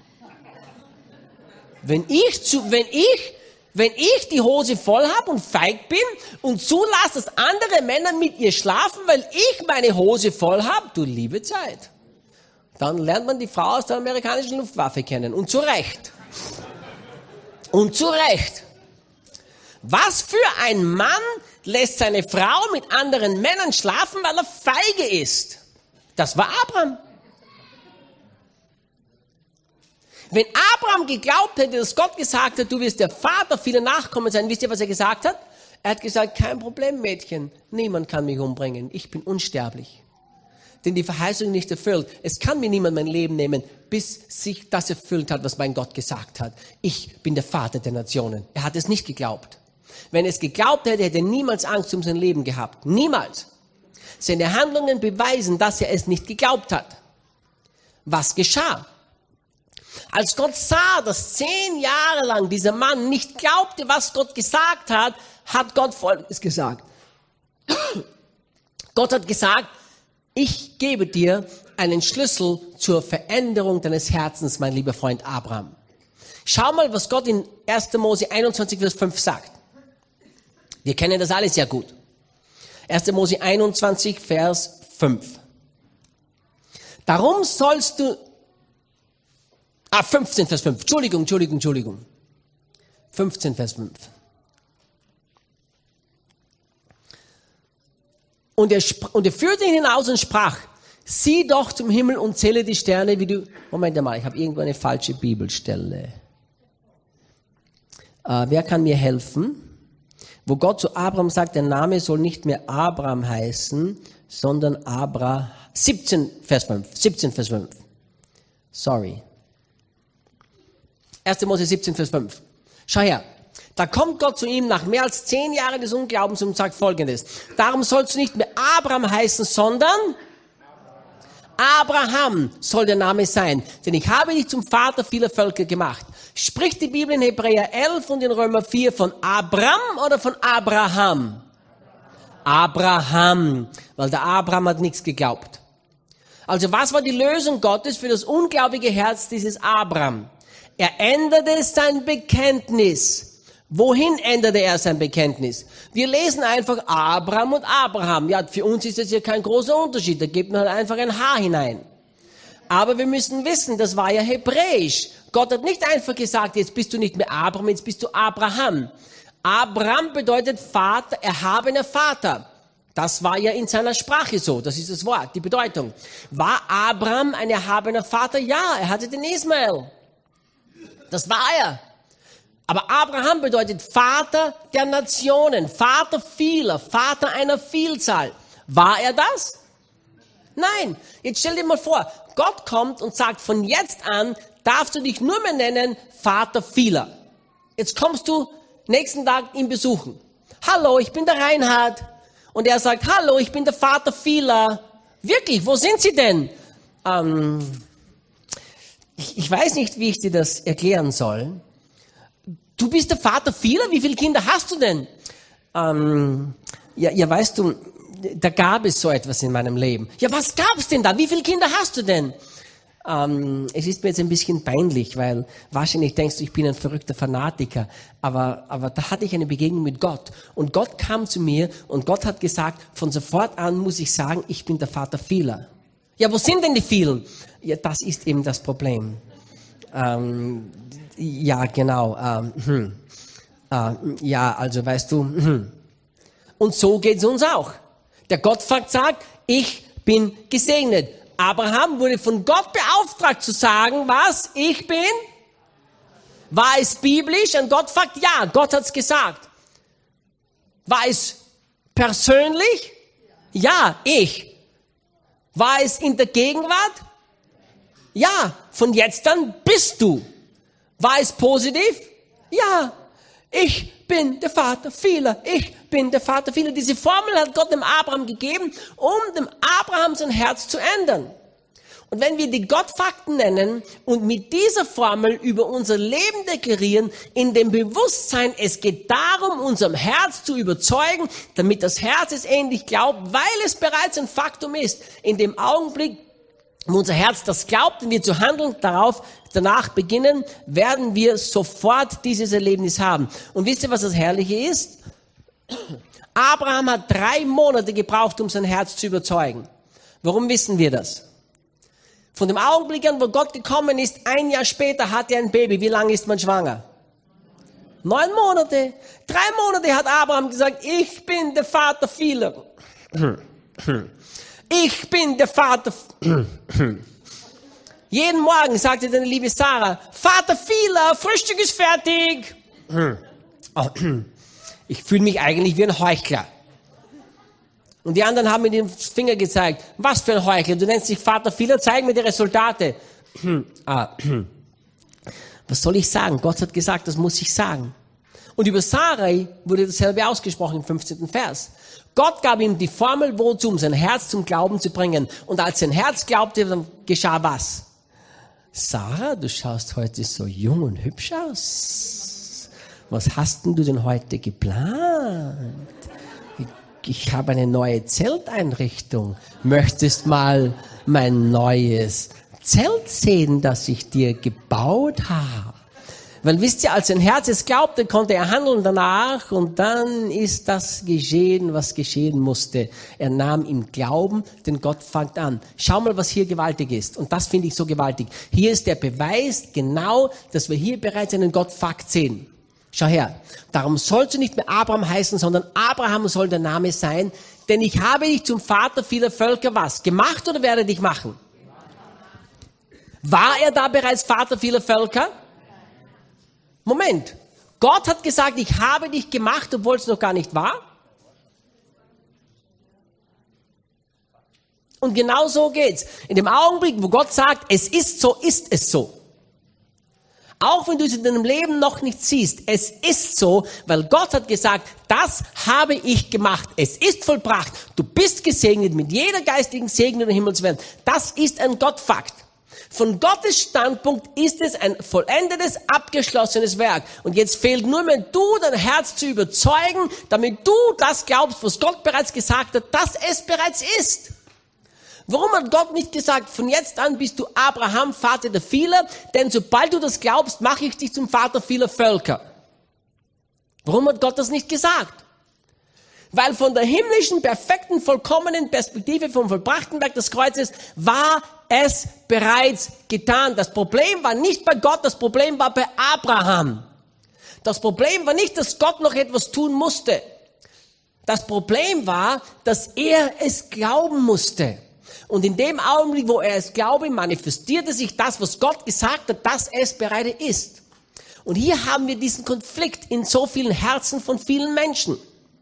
[SPEAKER 1] Wenn ich, zu, wenn ich, wenn ich die Hose voll habe und feig bin und zulasse, dass andere Männer mit ihr schlafen, weil ich meine Hose voll habe, du liebe Zeit. Dann lernt man die Frau aus der amerikanischen Luftwaffe kennen. Und zu Recht. Und zu Recht. Was für ein Mann lässt seine Frau mit anderen Männern schlafen, weil er feige ist? Das war Abraham. Wenn Abraham geglaubt hätte, dass Gott gesagt hat, du wirst der Vater vieler Nachkommen sein, wisst ihr, was er gesagt hat? Er hat gesagt, kein Problem, Mädchen, niemand kann mich umbringen, ich bin unsterblich. Denn die Verheißung nicht erfüllt. Es kann mir niemand mein Leben nehmen, bis sich das erfüllt hat, was mein Gott gesagt hat. Ich bin der Vater der Nationen. Er hat es nicht geglaubt. Wenn er es geglaubt hätte, hätte er niemals Angst um sein Leben gehabt. Niemals. Seine Handlungen beweisen, dass er es nicht geglaubt hat. Was geschah? Als Gott sah, dass zehn Jahre lang dieser Mann nicht glaubte, was Gott gesagt hat, hat Gott Folgendes gesagt. Gott hat gesagt, ich gebe dir einen Schlüssel zur Veränderung deines Herzens, mein lieber Freund Abraham. Schau mal, was Gott in erster Mose einundzwanzig, Vers fünf sagt. Wir kennen das alles sehr gut. erster Mose einundzwanzig, Vers fünf. Darum sollst du, ah, fünfzehn, Vers fünf. Entschuldigung, Entschuldigung, Entschuldigung. fünfzehn, Vers fünf. Und er, und er führte ihn hinaus und sprach, sieh doch zum Himmel und zähle die Sterne, wie du... Moment mal, ich habe irgendwo eine falsche Bibelstelle. Äh, wer kann mir helfen? Wo Gott zu Abraham sagt, der Name soll nicht mehr Abraham heißen, sondern Abraham. siebzehn, Vers fünf. siebzehn, Vers fünf. Sorry. erster Mose siebzehn, Vers fünf. Schau her. Da kommt Gott zu ihm nach mehr als zehn Jahren des Unglaubens und sagt Folgendes. Darum sollst du nicht mehr Abraham heißen, sondern Abraham soll der Name sein. Denn ich habe dich zum Vater vieler Völker gemacht. Spricht die Bibel in Hebräer elf und in Römer vier von Abraham oder von Abraham? Abraham. Weil der Abraham hat nichts geglaubt. Also was war die Lösung Gottes für das ungläubige Herz dieses Abraham? Er änderte sein Bekenntnis. Wohin änderte er sein Bekenntnis? Wir lesen einfach Abraham und Abraham. Ja, für uns ist das ja kein großer Unterschied. Da gibt man halt einfach ein H hinein. Aber wir müssen wissen, das war ja hebräisch. Gott hat nicht einfach gesagt, jetzt bist du nicht mehr Abraham, jetzt bist du Abraham. Abraham bedeutet Vater, erhabener Vater. Das war ja in seiner Sprache so. Das ist das Wort, die Bedeutung. War Abraham ein erhabener Vater? Ja, er hatte den Ismael. Das war er. Aber Abraham bedeutet Vater der Nationen, Vater vieler, Vater einer Vielzahl. War er das? Nein. Jetzt stell dir mal vor, Gott kommt und sagt, von jetzt an darfst du dich nur mehr nennen Vater vieler. Jetzt kommst du nächsten Tag ihn besuchen. Hallo, ich bin der Reinhard. Und er sagt, hallo, ich bin der Vater vieler. Wirklich, wo sind Sie denn? Ähm, ich, ich weiß nicht, wie ich dir das erklären soll. Du bist der Vater vieler, wie viele Kinder hast du denn? Ähm, ja, ja, weißt du, da gab es so etwas in meinem Leben. Ja, was gab es denn da? Wie viele Kinder hast du denn? Ähm, es ist mir jetzt ein bisschen peinlich, weil wahrscheinlich denkst du, ich bin ein verrückter Fanatiker. Aber, aber da hatte ich eine Begegnung mit Gott. Und Gott kam zu mir und Gott hat gesagt, von sofort an muss ich sagen, ich bin der Vater vieler. Ja, wo sind denn die vielen? Ja, das ist eben das Problem. Ähm, ja, genau. Ähm, hm. äh, ja, also weißt du. Hm. Und so geht es uns auch. Der Gottvater sagt, ich bin gesegnet. Abraham wurde von Gott beauftragt zu sagen, was? Ich bin? War es biblisch? Und Gott fragt, ja, Gott hat's gesagt. War es persönlich? Ja, ich. War es in der Gegenwart? Ja, von jetzt an bist du. War es positiv? Ja, ich bin der Vater vieler. Ich bin der Vater vieler. Diese Formel hat Gott dem Abraham gegeben, um dem Abraham sein Herz zu ändern. Und wenn wir die Gottfakten nennen und mit dieser Formel über unser Leben deklarieren, in dem Bewusstsein, es geht darum, unserem Herz zu überzeugen, damit das Herz es endlich glaubt, weil es bereits ein Faktum ist. In dem Augenblick, wo unser Herz das glaubt und wir zu handeln darauf, danach beginnen, werden wir sofort dieses Erlebnis haben. Und wisst ihr, was das Herrliche ist? Abraham hat drei Monate gebraucht, um sein Herz zu überzeugen. Warum wissen wir das? Von dem Augenblick an, wo Gott gekommen ist, ein Jahr später hat er ein Baby. Wie lange ist man schwanger? Neun Monate. Drei Monate hat Abraham gesagt, ich bin der Vater vieler. Ich bin der Vater. Jeden Morgen sagte deine liebe Sarah, Vater vieler, Frühstück ist fertig. Ich fühle mich eigentlich wie ein Heuchler. Und die anderen haben mir den Finger gezeigt. Was für ein Heuchler? Du nennst dich Vater vieler, zeig mir die Resultate. ah. Was soll ich sagen? Gott hat gesagt, das muss ich sagen. Und über Sarai wurde dasselbe ausgesprochen im fünfzehnten Vers. Gott gab ihm die Formel, wozu, um sein Herz zum Glauben zu bringen. Und als sein Herz glaubte, dann geschah was? Sarah, du schaust heute so jung und hübsch aus. Was hast denn du denn heute geplant? Ich habe eine neue Zelteinrichtung. Möchtest mal mein neues Zelt sehen, das ich dir gebaut habe? Weil wisst ihr, als sein Herz es glaubte, konnte er handeln danach und dann ist das geschehen, was geschehen musste. Er nahm im Glauben den Gott fängt an. Schau mal, was hier gewaltig ist. Und das finde ich so gewaltig. Hier ist der Beweis genau, dass wir hier bereits einen Gottfakt sehen. Schau her, darum sollst du nicht mehr Abraham heißen, sondern Abraham soll der Name sein, denn ich habe dich zum Vater vieler Völker was? Gemacht oder werde dich machen? War er da bereits Vater vieler Völker? Moment, Gott hat gesagt, ich habe dich gemacht, obwohl es noch gar nicht war? Und genau so geht's. In dem Augenblick, wo Gott sagt, es ist so, ist es so. Auch wenn du es in deinem Leben noch nicht siehst, es ist so, weil Gott hat gesagt, das habe ich gemacht. Es ist vollbracht. Du bist gesegnet mit jeder geistigen Segen in der Himmelswelt. Das ist ein Gottfakt. Von Gottes Standpunkt ist es ein vollendetes, abgeschlossenes Werk. Und jetzt fehlt nur mehr du, dein Herz zu überzeugen, damit du das glaubst, was Gott bereits gesagt hat, dass es bereits ist. Warum hat Gott nicht gesagt, von jetzt an bist du Abraham, Vater der Vieler, denn sobald du das glaubst, mache ich dich zum Vater vieler Völker. Warum hat Gott das nicht gesagt? Weil von der himmlischen, perfekten, vollkommenen Perspektive vom vollbrachten Werk des Kreuzes war es bereits getan. Das Problem war nicht bei Gott, das Problem war bei Abraham. Das Problem war nicht, dass Gott noch etwas tun musste. Das Problem war, dass er es glauben musste. Und in dem Augenblick, wo er es glaube, manifestierte sich das, was Gott gesagt hat, dass es bereit ist. Und hier haben wir diesen Konflikt in so vielen Herzen von vielen Menschen.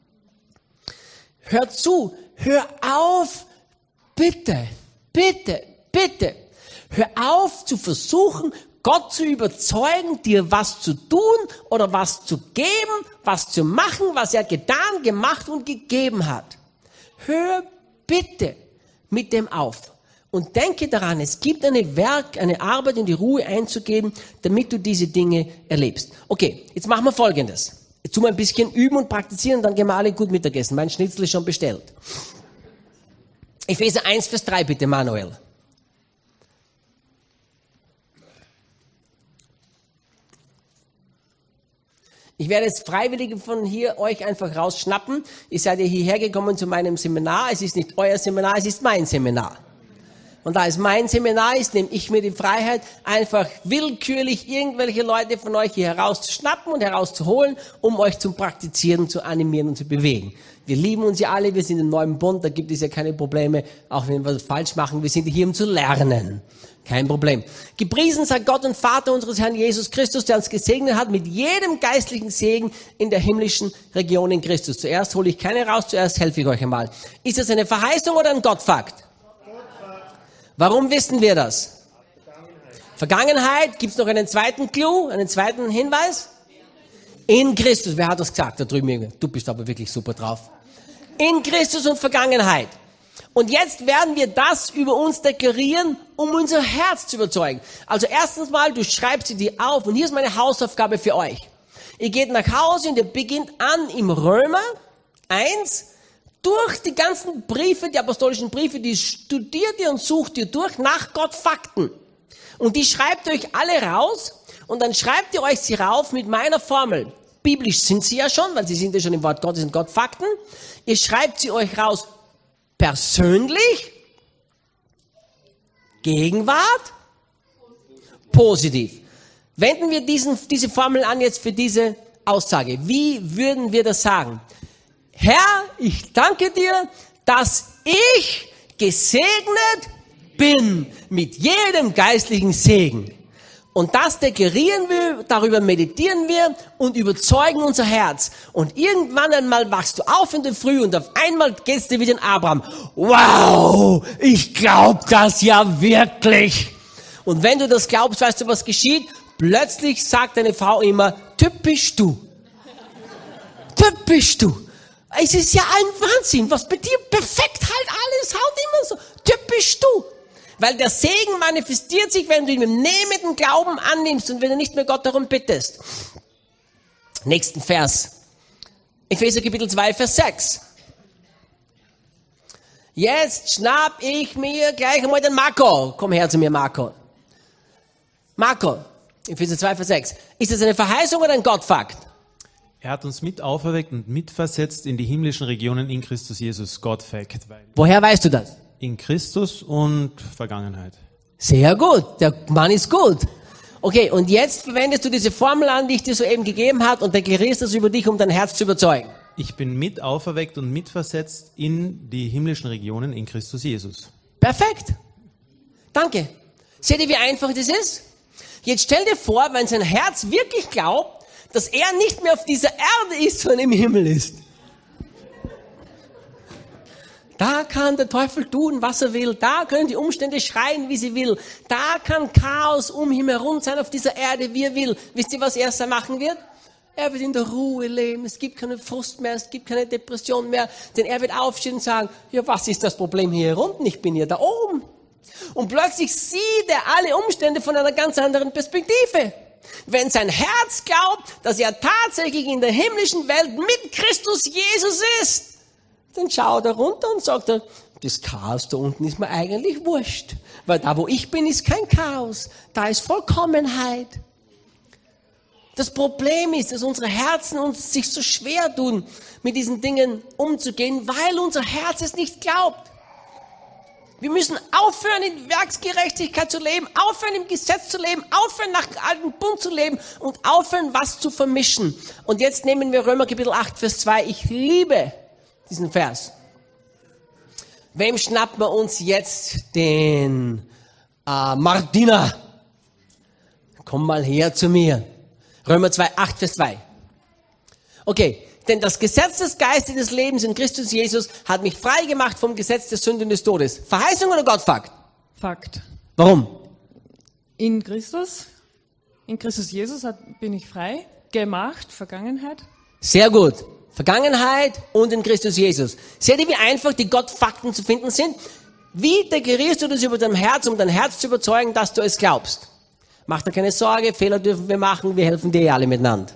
[SPEAKER 1] Hör zu, hör auf, bitte, bitte, bitte. Hör auf zu versuchen, Gott zu überzeugen, dir was zu tun oder was zu geben, was zu machen, was er getan, gemacht und gegeben hat. Hör bitte mit dem auf. Und denke daran, es gibt eine Werk, eine Arbeit in die Ruhe einzugeben, damit du diese Dinge erlebst. Okay, jetzt machen wir Folgendes. Jetzt tun wir ein bisschen üben und praktizieren, dann gehen wir alle gut Mittagessen. Mein Schnitzel ist schon bestellt. Epheser eins, Vers drei, bitte, Manuel. Ich werde jetzt Freiwillige von hier euch einfach rausschnappen. Ihr seid ja hierher gekommen zu meinem Seminar. Es ist nicht euer Seminar, es ist mein Seminar. Und da es mein Seminar ist, nehme ich mir die Freiheit, einfach willkürlich irgendwelche Leute von euch hier herauszuschnappen und herauszuholen, um euch zum Praktizieren, zu animieren und zu bewegen. Wir lieben uns ja alle, wir sind im neuen Bund, da gibt es ja keine Probleme, auch wenn wir was falsch machen. Wir sind hier, um zu lernen. Kein Problem. Gepriesen sei Gott und Vater unseres Herrn Jesus Christus, der uns gesegnet hat mit jedem geistlichen Segen in der himmlischen Region in Christus. Zuerst hole ich keine raus, zuerst helfe ich euch einmal. Ist das eine Verheißung oder ein Gottfakt? Warum wissen wir das? Vergangenheit. Gibt es noch einen zweiten Clou, einen zweiten Hinweis? In Christus. Wer hat das gesagt? Da drüben. Du bist aber wirklich super drauf. In Christus und Vergangenheit. Und jetzt werden wir das über uns deklarieren, um unser Herz zu überzeugen. Also erstens mal, du schreibst sie dir auf. Und hier ist meine Hausaufgabe für euch. Ihr geht nach Hause und ihr beginnt an im Römer eins, durch die ganzen Briefe, die apostolischen Briefe, die studiert ihr und sucht ihr durch nach Gott Fakten. Und die schreibt ihr euch alle raus und dann schreibt ihr euch sie rauf mit meiner Formel. Biblisch sind sie ja schon, weil sie sind ja schon im Wort Gottes und Gott Fakten. Ihr schreibt sie euch raus persönlich, Gegenwart, positiv. Wenden wir diesen, diese Formel an jetzt für diese Aussage. Wie würden wir das sagen? Herr, ich danke dir, dass ich gesegnet bin mit jedem geistlichen Segen. Und das deklarieren wir, darüber meditieren wir und überzeugen unser Herz. Und irgendwann einmal wachst du auf in der Früh und auf einmal gehst du wie den Abraham. Wow, ich glaub das ja wirklich. Und wenn du das glaubst, weißt du, was geschieht? Plötzlich sagt deine Frau immer, typisch du. Typisch du. Es ist ja ein Wahnsinn, was bei dir perfekt halt alles haut immer so. Typisch du. Weil der Segen manifestiert sich, wenn du ihn mit nehmenden Glauben annimmst und wenn du nicht mehr Gott darum bittest. Nächsten Vers. Epheser Kapitel zwei, Vers sechs. Jetzt schnapp ich mir gleich einmal den Marco. Komm her zu mir, Marco. Marco, Epheser zwei, Vers sechs. Ist das eine Verheißung oder ein Gottfakt?
[SPEAKER 2] Er hat uns mit auferweckt und mitversetzt in die himmlischen Regionen in Christus Jesus. Gottfakt.
[SPEAKER 1] Woher weißt du das?
[SPEAKER 2] In Christus und Vergangenheit.
[SPEAKER 1] Sehr gut. Der Mann ist gut. Okay, und jetzt verwendest du diese Formel an, die ich dir soeben gegeben habe und deklarierst das über dich, um dein Herz zu überzeugen.
[SPEAKER 2] Ich bin mit auferweckt und mitversetzt in die himmlischen Regionen in Christus Jesus.
[SPEAKER 1] Perfekt. Danke. Seht ihr, wie einfach das ist? Jetzt stell dir vor, wenn sein Herz wirklich glaubt, dass er nicht mehr auf dieser Erde ist, sondern im Himmel ist. Da kann der Teufel tun, was er will. Da können die Umstände schreien, wie sie will. Da kann Chaos um ihn herum sein auf dieser Erde, wie er will. Wisst ihr, was er erst machen wird? Er wird in der Ruhe leben. Es gibt keinen Frust mehr, es gibt keine Depression mehr. Denn er wird aufstehen und sagen, ja, was ist das Problem hier unten? Ich bin hier da oben. Und plötzlich sieht er alle Umstände von einer ganz anderen Perspektive. Wenn sein Herz glaubt, dass er tatsächlich in der himmlischen Welt mit Christus Jesus ist, dann schaut er runter und sagt er, das Chaos da unten ist mir eigentlich wurscht. Weil da, wo ich bin, ist kein Chaos. Da ist Vollkommenheit. Das Problem ist, dass unsere Herzen uns sich so schwer tun, mit diesen Dingen umzugehen, weil unser Herz es nicht glaubt. Wir müssen aufhören, in Werksgerechtigkeit zu leben, aufhören, im Gesetz zu leben, aufhören, nach dem alten Bund zu leben und aufhören, was zu vermischen. Und jetzt nehmen wir Römer Kapitel acht, Vers zwei. Ich liebe diesen Vers. Wem schnappen wir uns jetzt? Den äh, Martina. Komm mal her zu mir. Römer zwei, acht, Vers zwei. Okay. Denn das Gesetz des Geistes des Lebens in Christus Jesus hat mich frei gemacht vom Gesetz der Sünde und des Todes. Verheißung oder Gottfakt?
[SPEAKER 3] Fakt.
[SPEAKER 1] Warum?
[SPEAKER 3] In Christus, in Christus Jesus hat, bin ich frei gemacht, Vergangenheit.
[SPEAKER 1] Sehr gut. Vergangenheit und in Christus Jesus. Seht ihr, wie einfach die Gottfakten zu finden sind? Wie dekorierst du das über dein Herz, um dein Herz zu überzeugen, dass du es glaubst? Mach dir keine Sorge, Fehler dürfen wir machen, wir helfen dir alle miteinander.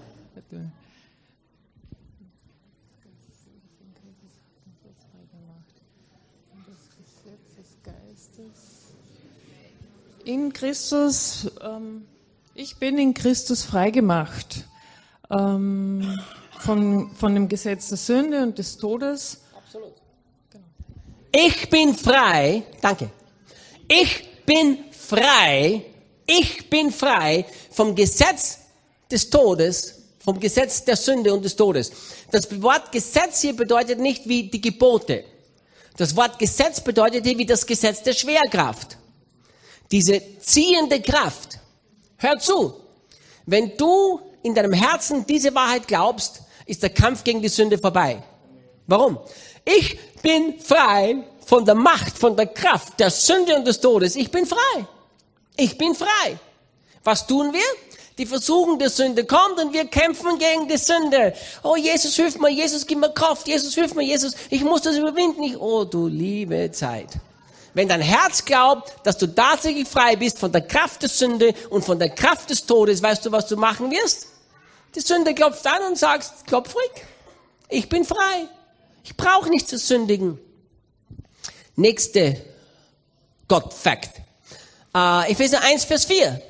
[SPEAKER 3] In Christus, ähm, ich bin in Christus freigemacht ähm, von, von dem Gesetz der Sünde und des Todes.
[SPEAKER 1] Absolut. Ich bin frei, danke. Ich bin frei, ich bin frei vom Gesetz des Todes, vom Gesetz der Sünde und des Todes. Das Wort Gesetz hier bedeutet nicht wie die Gebote. Das Wort Gesetz bedeutet hier wie das Gesetz der Schwerkraft. Diese ziehende Kraft. Hör zu. Wenn du in deinem Herzen diese Wahrheit glaubst, ist der Kampf gegen die Sünde vorbei. Warum? Ich bin frei von der Macht, von der Kraft der Sünde und des Todes. Ich bin frei. Ich bin frei. Was tun wir? Die Versuchung der Sünde kommt und wir kämpfen gegen die Sünde. Oh, Jesus, hilf mir, Jesus, gib mir Kraft. Jesus, hilf mir, Jesus, ich muss das überwinden. Ich, oh, du liebe Zeit. Wenn dein Herz glaubt, dass du tatsächlich frei bist von der Kraft der Sünde und von der Kraft des Todes, weißt du, was du machen wirst? Die Sünde klopft an und sagst, klopf ruhig. Ich bin frei. Ich brauche nicht zu sündigen. Nächste Gott-Fact. Uh, Epheser eins, Vers vier.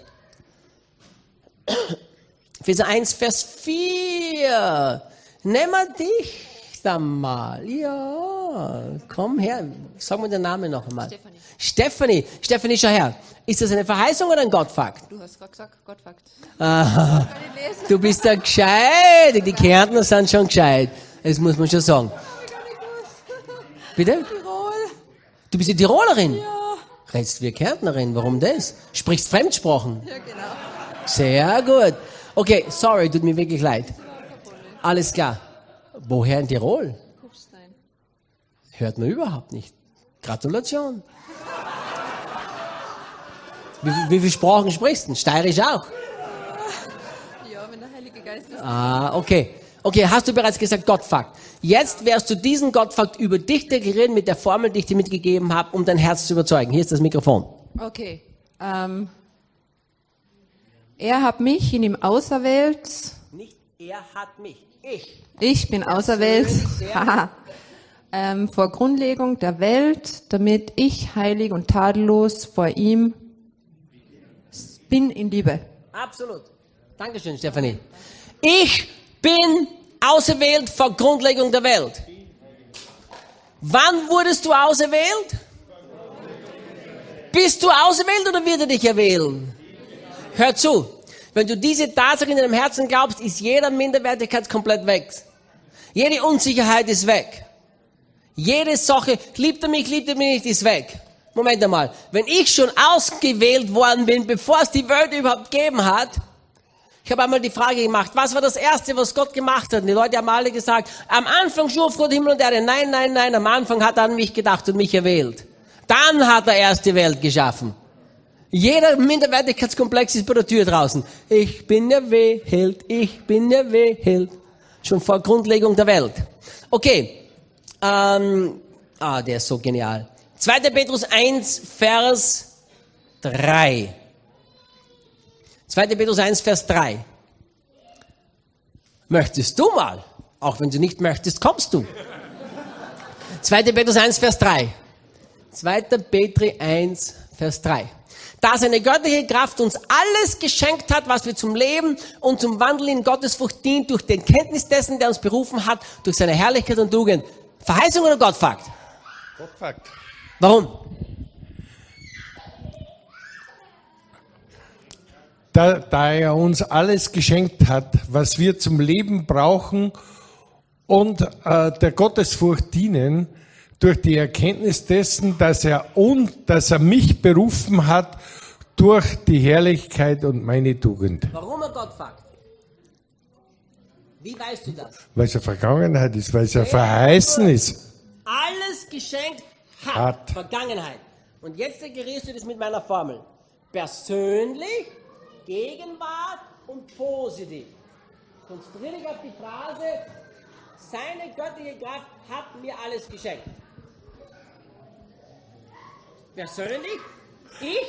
[SPEAKER 1] Epheser eins, Vers vier. Nimm mal dich da mal. Ja, komm her. Sag mir den Namen noch einmal.
[SPEAKER 4] Stephanie.
[SPEAKER 1] Stephanie. Stephanie, schau her. Ist das eine Verheißung oder ein Gottfakt?
[SPEAKER 4] Du hast gerade gesagt, Gottfakt.
[SPEAKER 1] Ah, du bist ja gescheit. Die Kärntner sind schon gescheit. Das muss man schon sagen. Bitte?
[SPEAKER 4] Tirol.
[SPEAKER 1] Du bist die Tirolerin?
[SPEAKER 4] Ja.
[SPEAKER 1] Redst wie Kärntnerin. Warum das? Sprichst Fremdsprachen?
[SPEAKER 4] Ja, genau.
[SPEAKER 1] Sehr gut. Okay, sorry, tut mir wirklich leid. Alles klar. Woher in Tirol?
[SPEAKER 4] Kufstein.
[SPEAKER 1] Hört man überhaupt nicht. Gratulation. Wie, wie viele Sprachen sprichst du? Steirisch auch?
[SPEAKER 4] Ja, wenn der Heilige Geist ist.
[SPEAKER 1] Ah, okay. Okay, hast du bereits gesagt Gottfakt. Jetzt wirst du diesen Gottfakt über dich deklarieren mit der Formel, die ich dir mitgegeben habe, um dein Herz zu überzeugen. Hier ist das Mikrofon.
[SPEAKER 4] Okay. Ähm, er hat mich in ihm auserwählt.
[SPEAKER 1] Nicht er hat mich. Ich.
[SPEAKER 4] Ich bin auserwählt. Haha. ähm, vor Grundlegung der Welt, damit ich heilig und tadellos vor ihm bin in Liebe.
[SPEAKER 1] Absolut. Dankeschön, Stephanie. Ich bin auserwählt vor Grundlegung der Welt. Wann wurdest du auserwählt? Bist du auserwählt oder wird er dich erwählen? Hör zu. Wenn du diese Tatsache in deinem Herzen glaubst, ist jeder Minderwertigkeit komplett weg. Jede Unsicherheit ist weg. Jede Sache, liebt er mich, liebt er mich nicht, ist weg. Moment einmal. Wenn ich schon ausgewählt worden bin, bevor es die Welt überhaupt gegeben hat, ich habe einmal die Frage gemacht, was war das Erste, was Gott gemacht hat? Und die Leute haben alle gesagt, am Anfang schuf Gott Himmel und Erde. Nein, nein, nein, am Anfang hat er an mich gedacht und mich erwählt. Dann hat er erst die Welt geschaffen. Jeder Minderwertigkeitskomplex ist bei der Tür draußen. Ich bin erwählt, ich bin erwählt. Schon vor Grundlegung der Welt. Okay. Ähm, ah, der ist so genial. zweiter Petrus eins, Vers drei. zweiter Petrus eins, Vers drei. Möchtest du mal? Auch wenn du nicht möchtest, kommst du. zweiter Petrus eins, Vers drei. zweiter Petrus eins, Vers drei. Da seine göttliche Kraft uns alles geschenkt hat, was wir zum Leben und zum Wandel in Gottesfurcht dient, durch den Kenntnis dessen, der uns berufen hat, durch seine Herrlichkeit und Tugend. Verheißung oder Gottfakt?
[SPEAKER 5] Gottfakt.
[SPEAKER 1] Warum?
[SPEAKER 5] Da, da er uns alles geschenkt hat, was wir zum Leben brauchen und äh, der Gottesfurcht dienen, durch die Erkenntnis dessen, dass er und dass er mich berufen hat durch die Herrlichkeit und meine Tugend.
[SPEAKER 1] Warum ein Gottfakt? Wie weißt du das?
[SPEAKER 5] Weil es eine Vergangenheit ist, weil es ja verheißen ist.
[SPEAKER 1] Alles geschenkt hat.
[SPEAKER 5] Hat.
[SPEAKER 1] Vergangenheit. Und jetzt dekorierst du das mit meiner Formel. Persönlich, Gegenwart und positiv. Konzentriere dich auf die Phrase, seine göttliche Kraft hat mir alles geschenkt. Persönlich? Ich?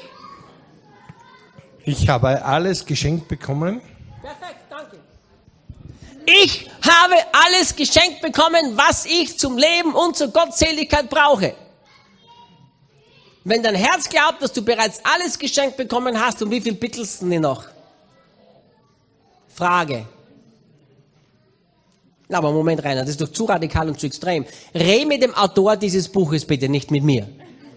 [SPEAKER 5] Ich habe alles geschenkt bekommen.
[SPEAKER 1] Perfekt, danke. Ich habe alles geschenkt bekommen, was ich zum Leben und zur Gottseligkeit brauche. Wenn dein Herz glaubt, dass du bereits alles geschenkt bekommen hast, um wie viel bittelst du denn noch? Frage. Na, aber Moment, Rainer, das ist doch zu radikal und zu extrem. Rede mit dem Autor dieses Buches bitte, nicht mit mir.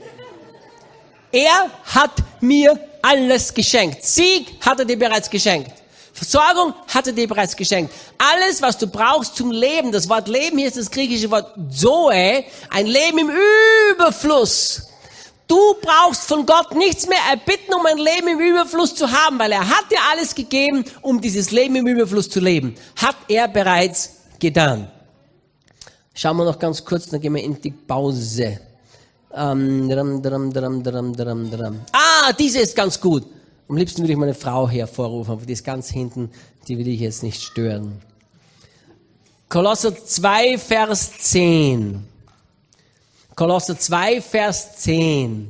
[SPEAKER 1] Er hat mir alles geschenkt. Sieg hat er dir bereits geschenkt. Versorgung hat er dir bereits geschenkt. Alles, was du brauchst zum Leben, das Wort Leben hier ist das griechische Wort Zoe, ein Leben im Überfluss. Du brauchst von Gott nichts mehr erbitten, um ein Leben im Überfluss zu haben, weil er hat dir alles gegeben, um dieses Leben im Überfluss zu leben. Hat er bereits getan. Schauen wir noch ganz kurz, dann gehen wir in die Pause. Ähm, dram, dram, dram, dram, dram, dram. Ah, diese ist ganz gut. Am liebsten würde ich meine Frau hervorrufen, aber die ist ganz hinten, die will ich jetzt nicht stören. Kolosser zwei, Vers zehn. Kolosser zwei, Vers zehn.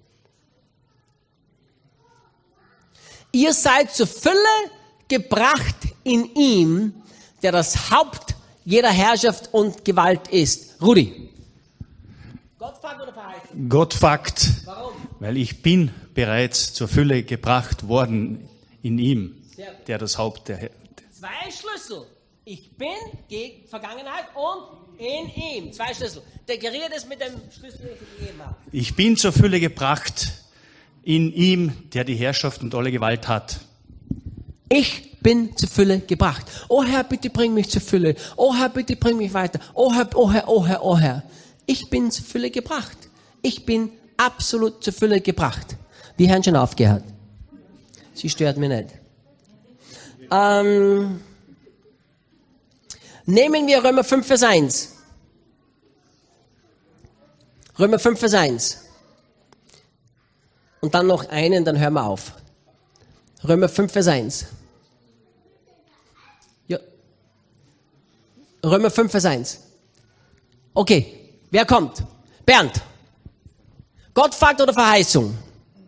[SPEAKER 1] Ihr seid zur Fülle gebracht in ihm, der das Haupt jeder Herrschaft und Gewalt ist. Rudi. Gottfakt oder verheißen?
[SPEAKER 6] Gottfakt.
[SPEAKER 1] Warum?
[SPEAKER 6] Weil ich bin bereits zur Fülle gebracht worden in ihm, der das Haupt der Herrschaft.
[SPEAKER 1] Zwei Schlüssel. Ich bin gegen Vergangenheit und in ihm. Zwei Schlüssel. Deklariert es mit dem Schlüssel, den ich gegeben habe.
[SPEAKER 6] Ich bin zur Fülle gebracht in ihm, der die Herrschaft und alle Gewalt hat.
[SPEAKER 1] Ich bin zur Fülle gebracht. Oh Herr, bitte bring mich zur Fülle. Oh Herr, bitte bring mich weiter. Oh Herr, oh Herr, oh Herr, oh Herr. Ich bin zur Fülle gebracht. Ich bin absolut zur Fülle gebracht. Die haben schon aufgehört. Sie stört mich nicht. Ähm, nehmen wir Römer fünf, Vers eins. Römer fünf, Vers eins. Und dann noch einen, dann hören wir auf. Römer fünf, Vers eins. Ja. Römer fünf, Vers eins. Okay, wer kommt? Bernd. Gottfakt oder Verheißung?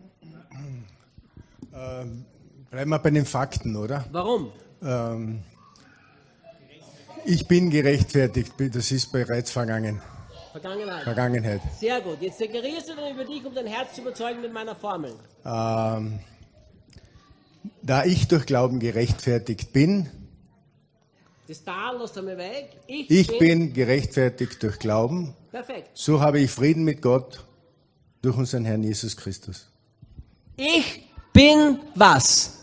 [SPEAKER 7] Ähm, bleiben wir bei den Fakten, oder?
[SPEAKER 1] Warum?
[SPEAKER 7] Ähm, ich bin gerechtfertigt, das ist bereits vergangen.
[SPEAKER 1] Vergangenheit.
[SPEAKER 7] Vergangenheit.
[SPEAKER 1] Sehr gut. Jetzt deklarierst du dann über dich, um dein Herz zu überzeugen mit meiner Formel.
[SPEAKER 7] Ähm, da ich durch Glauben gerechtfertigt bin,
[SPEAKER 1] Das da lässt du mir weg. Ich,
[SPEAKER 7] ich
[SPEAKER 1] bin,
[SPEAKER 7] bin gerechtfertigt durch Glauben,
[SPEAKER 1] perfekt.
[SPEAKER 7] so habe ich Frieden mit Gott durch unseren Herrn Jesus Christus.
[SPEAKER 1] Ich bin was?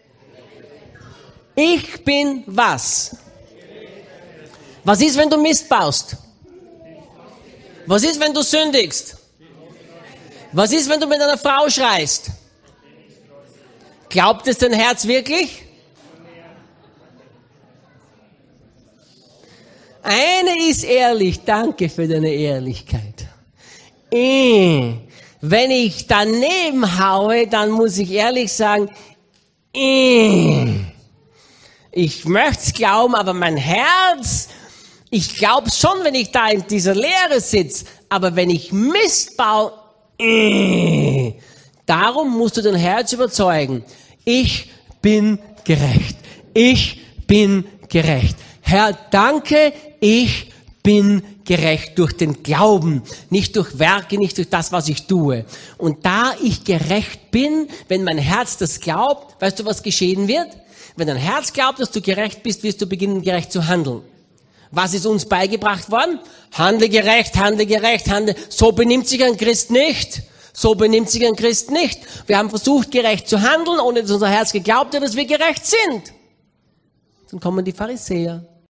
[SPEAKER 1] Ich bin was? Was ist, wenn du Mist baust? Was ist, wenn du sündigst? Was ist, wenn du mit einer Frau schreist? Glaubt es dein Herz wirklich? Eine ist ehrlich, danke für deine Ehrlichkeit. Äh, wenn ich daneben haue, dann muss ich ehrlich sagen, äh, ich möchte es glauben, aber mein Herz, ich glaube es schon, wenn ich da in dieser Leere sitze, aber wenn ich Mist baue, äh, darum musst du dein Herz überzeugen. Ich bin gerecht. Ich bin gerecht. Herr, danke, ich bin gerecht durch den Glauben, nicht durch Werke, nicht durch das, was ich tue. Und da ich gerecht bin, wenn mein Herz das glaubt, weißt du, was geschehen wird? Wenn dein Herz glaubt, dass du gerecht bist, wirst du beginnen, gerecht zu handeln. Was ist uns beigebracht worden? Handle gerecht, handle gerecht, handle. So benimmt sich ein Christ nicht. So benimmt sich ein Christ nicht. Wir haben versucht, gerecht zu handeln, ohne dass unser Herz geglaubt hat, dass wir gerecht sind. Dann kommen die Pharisäer.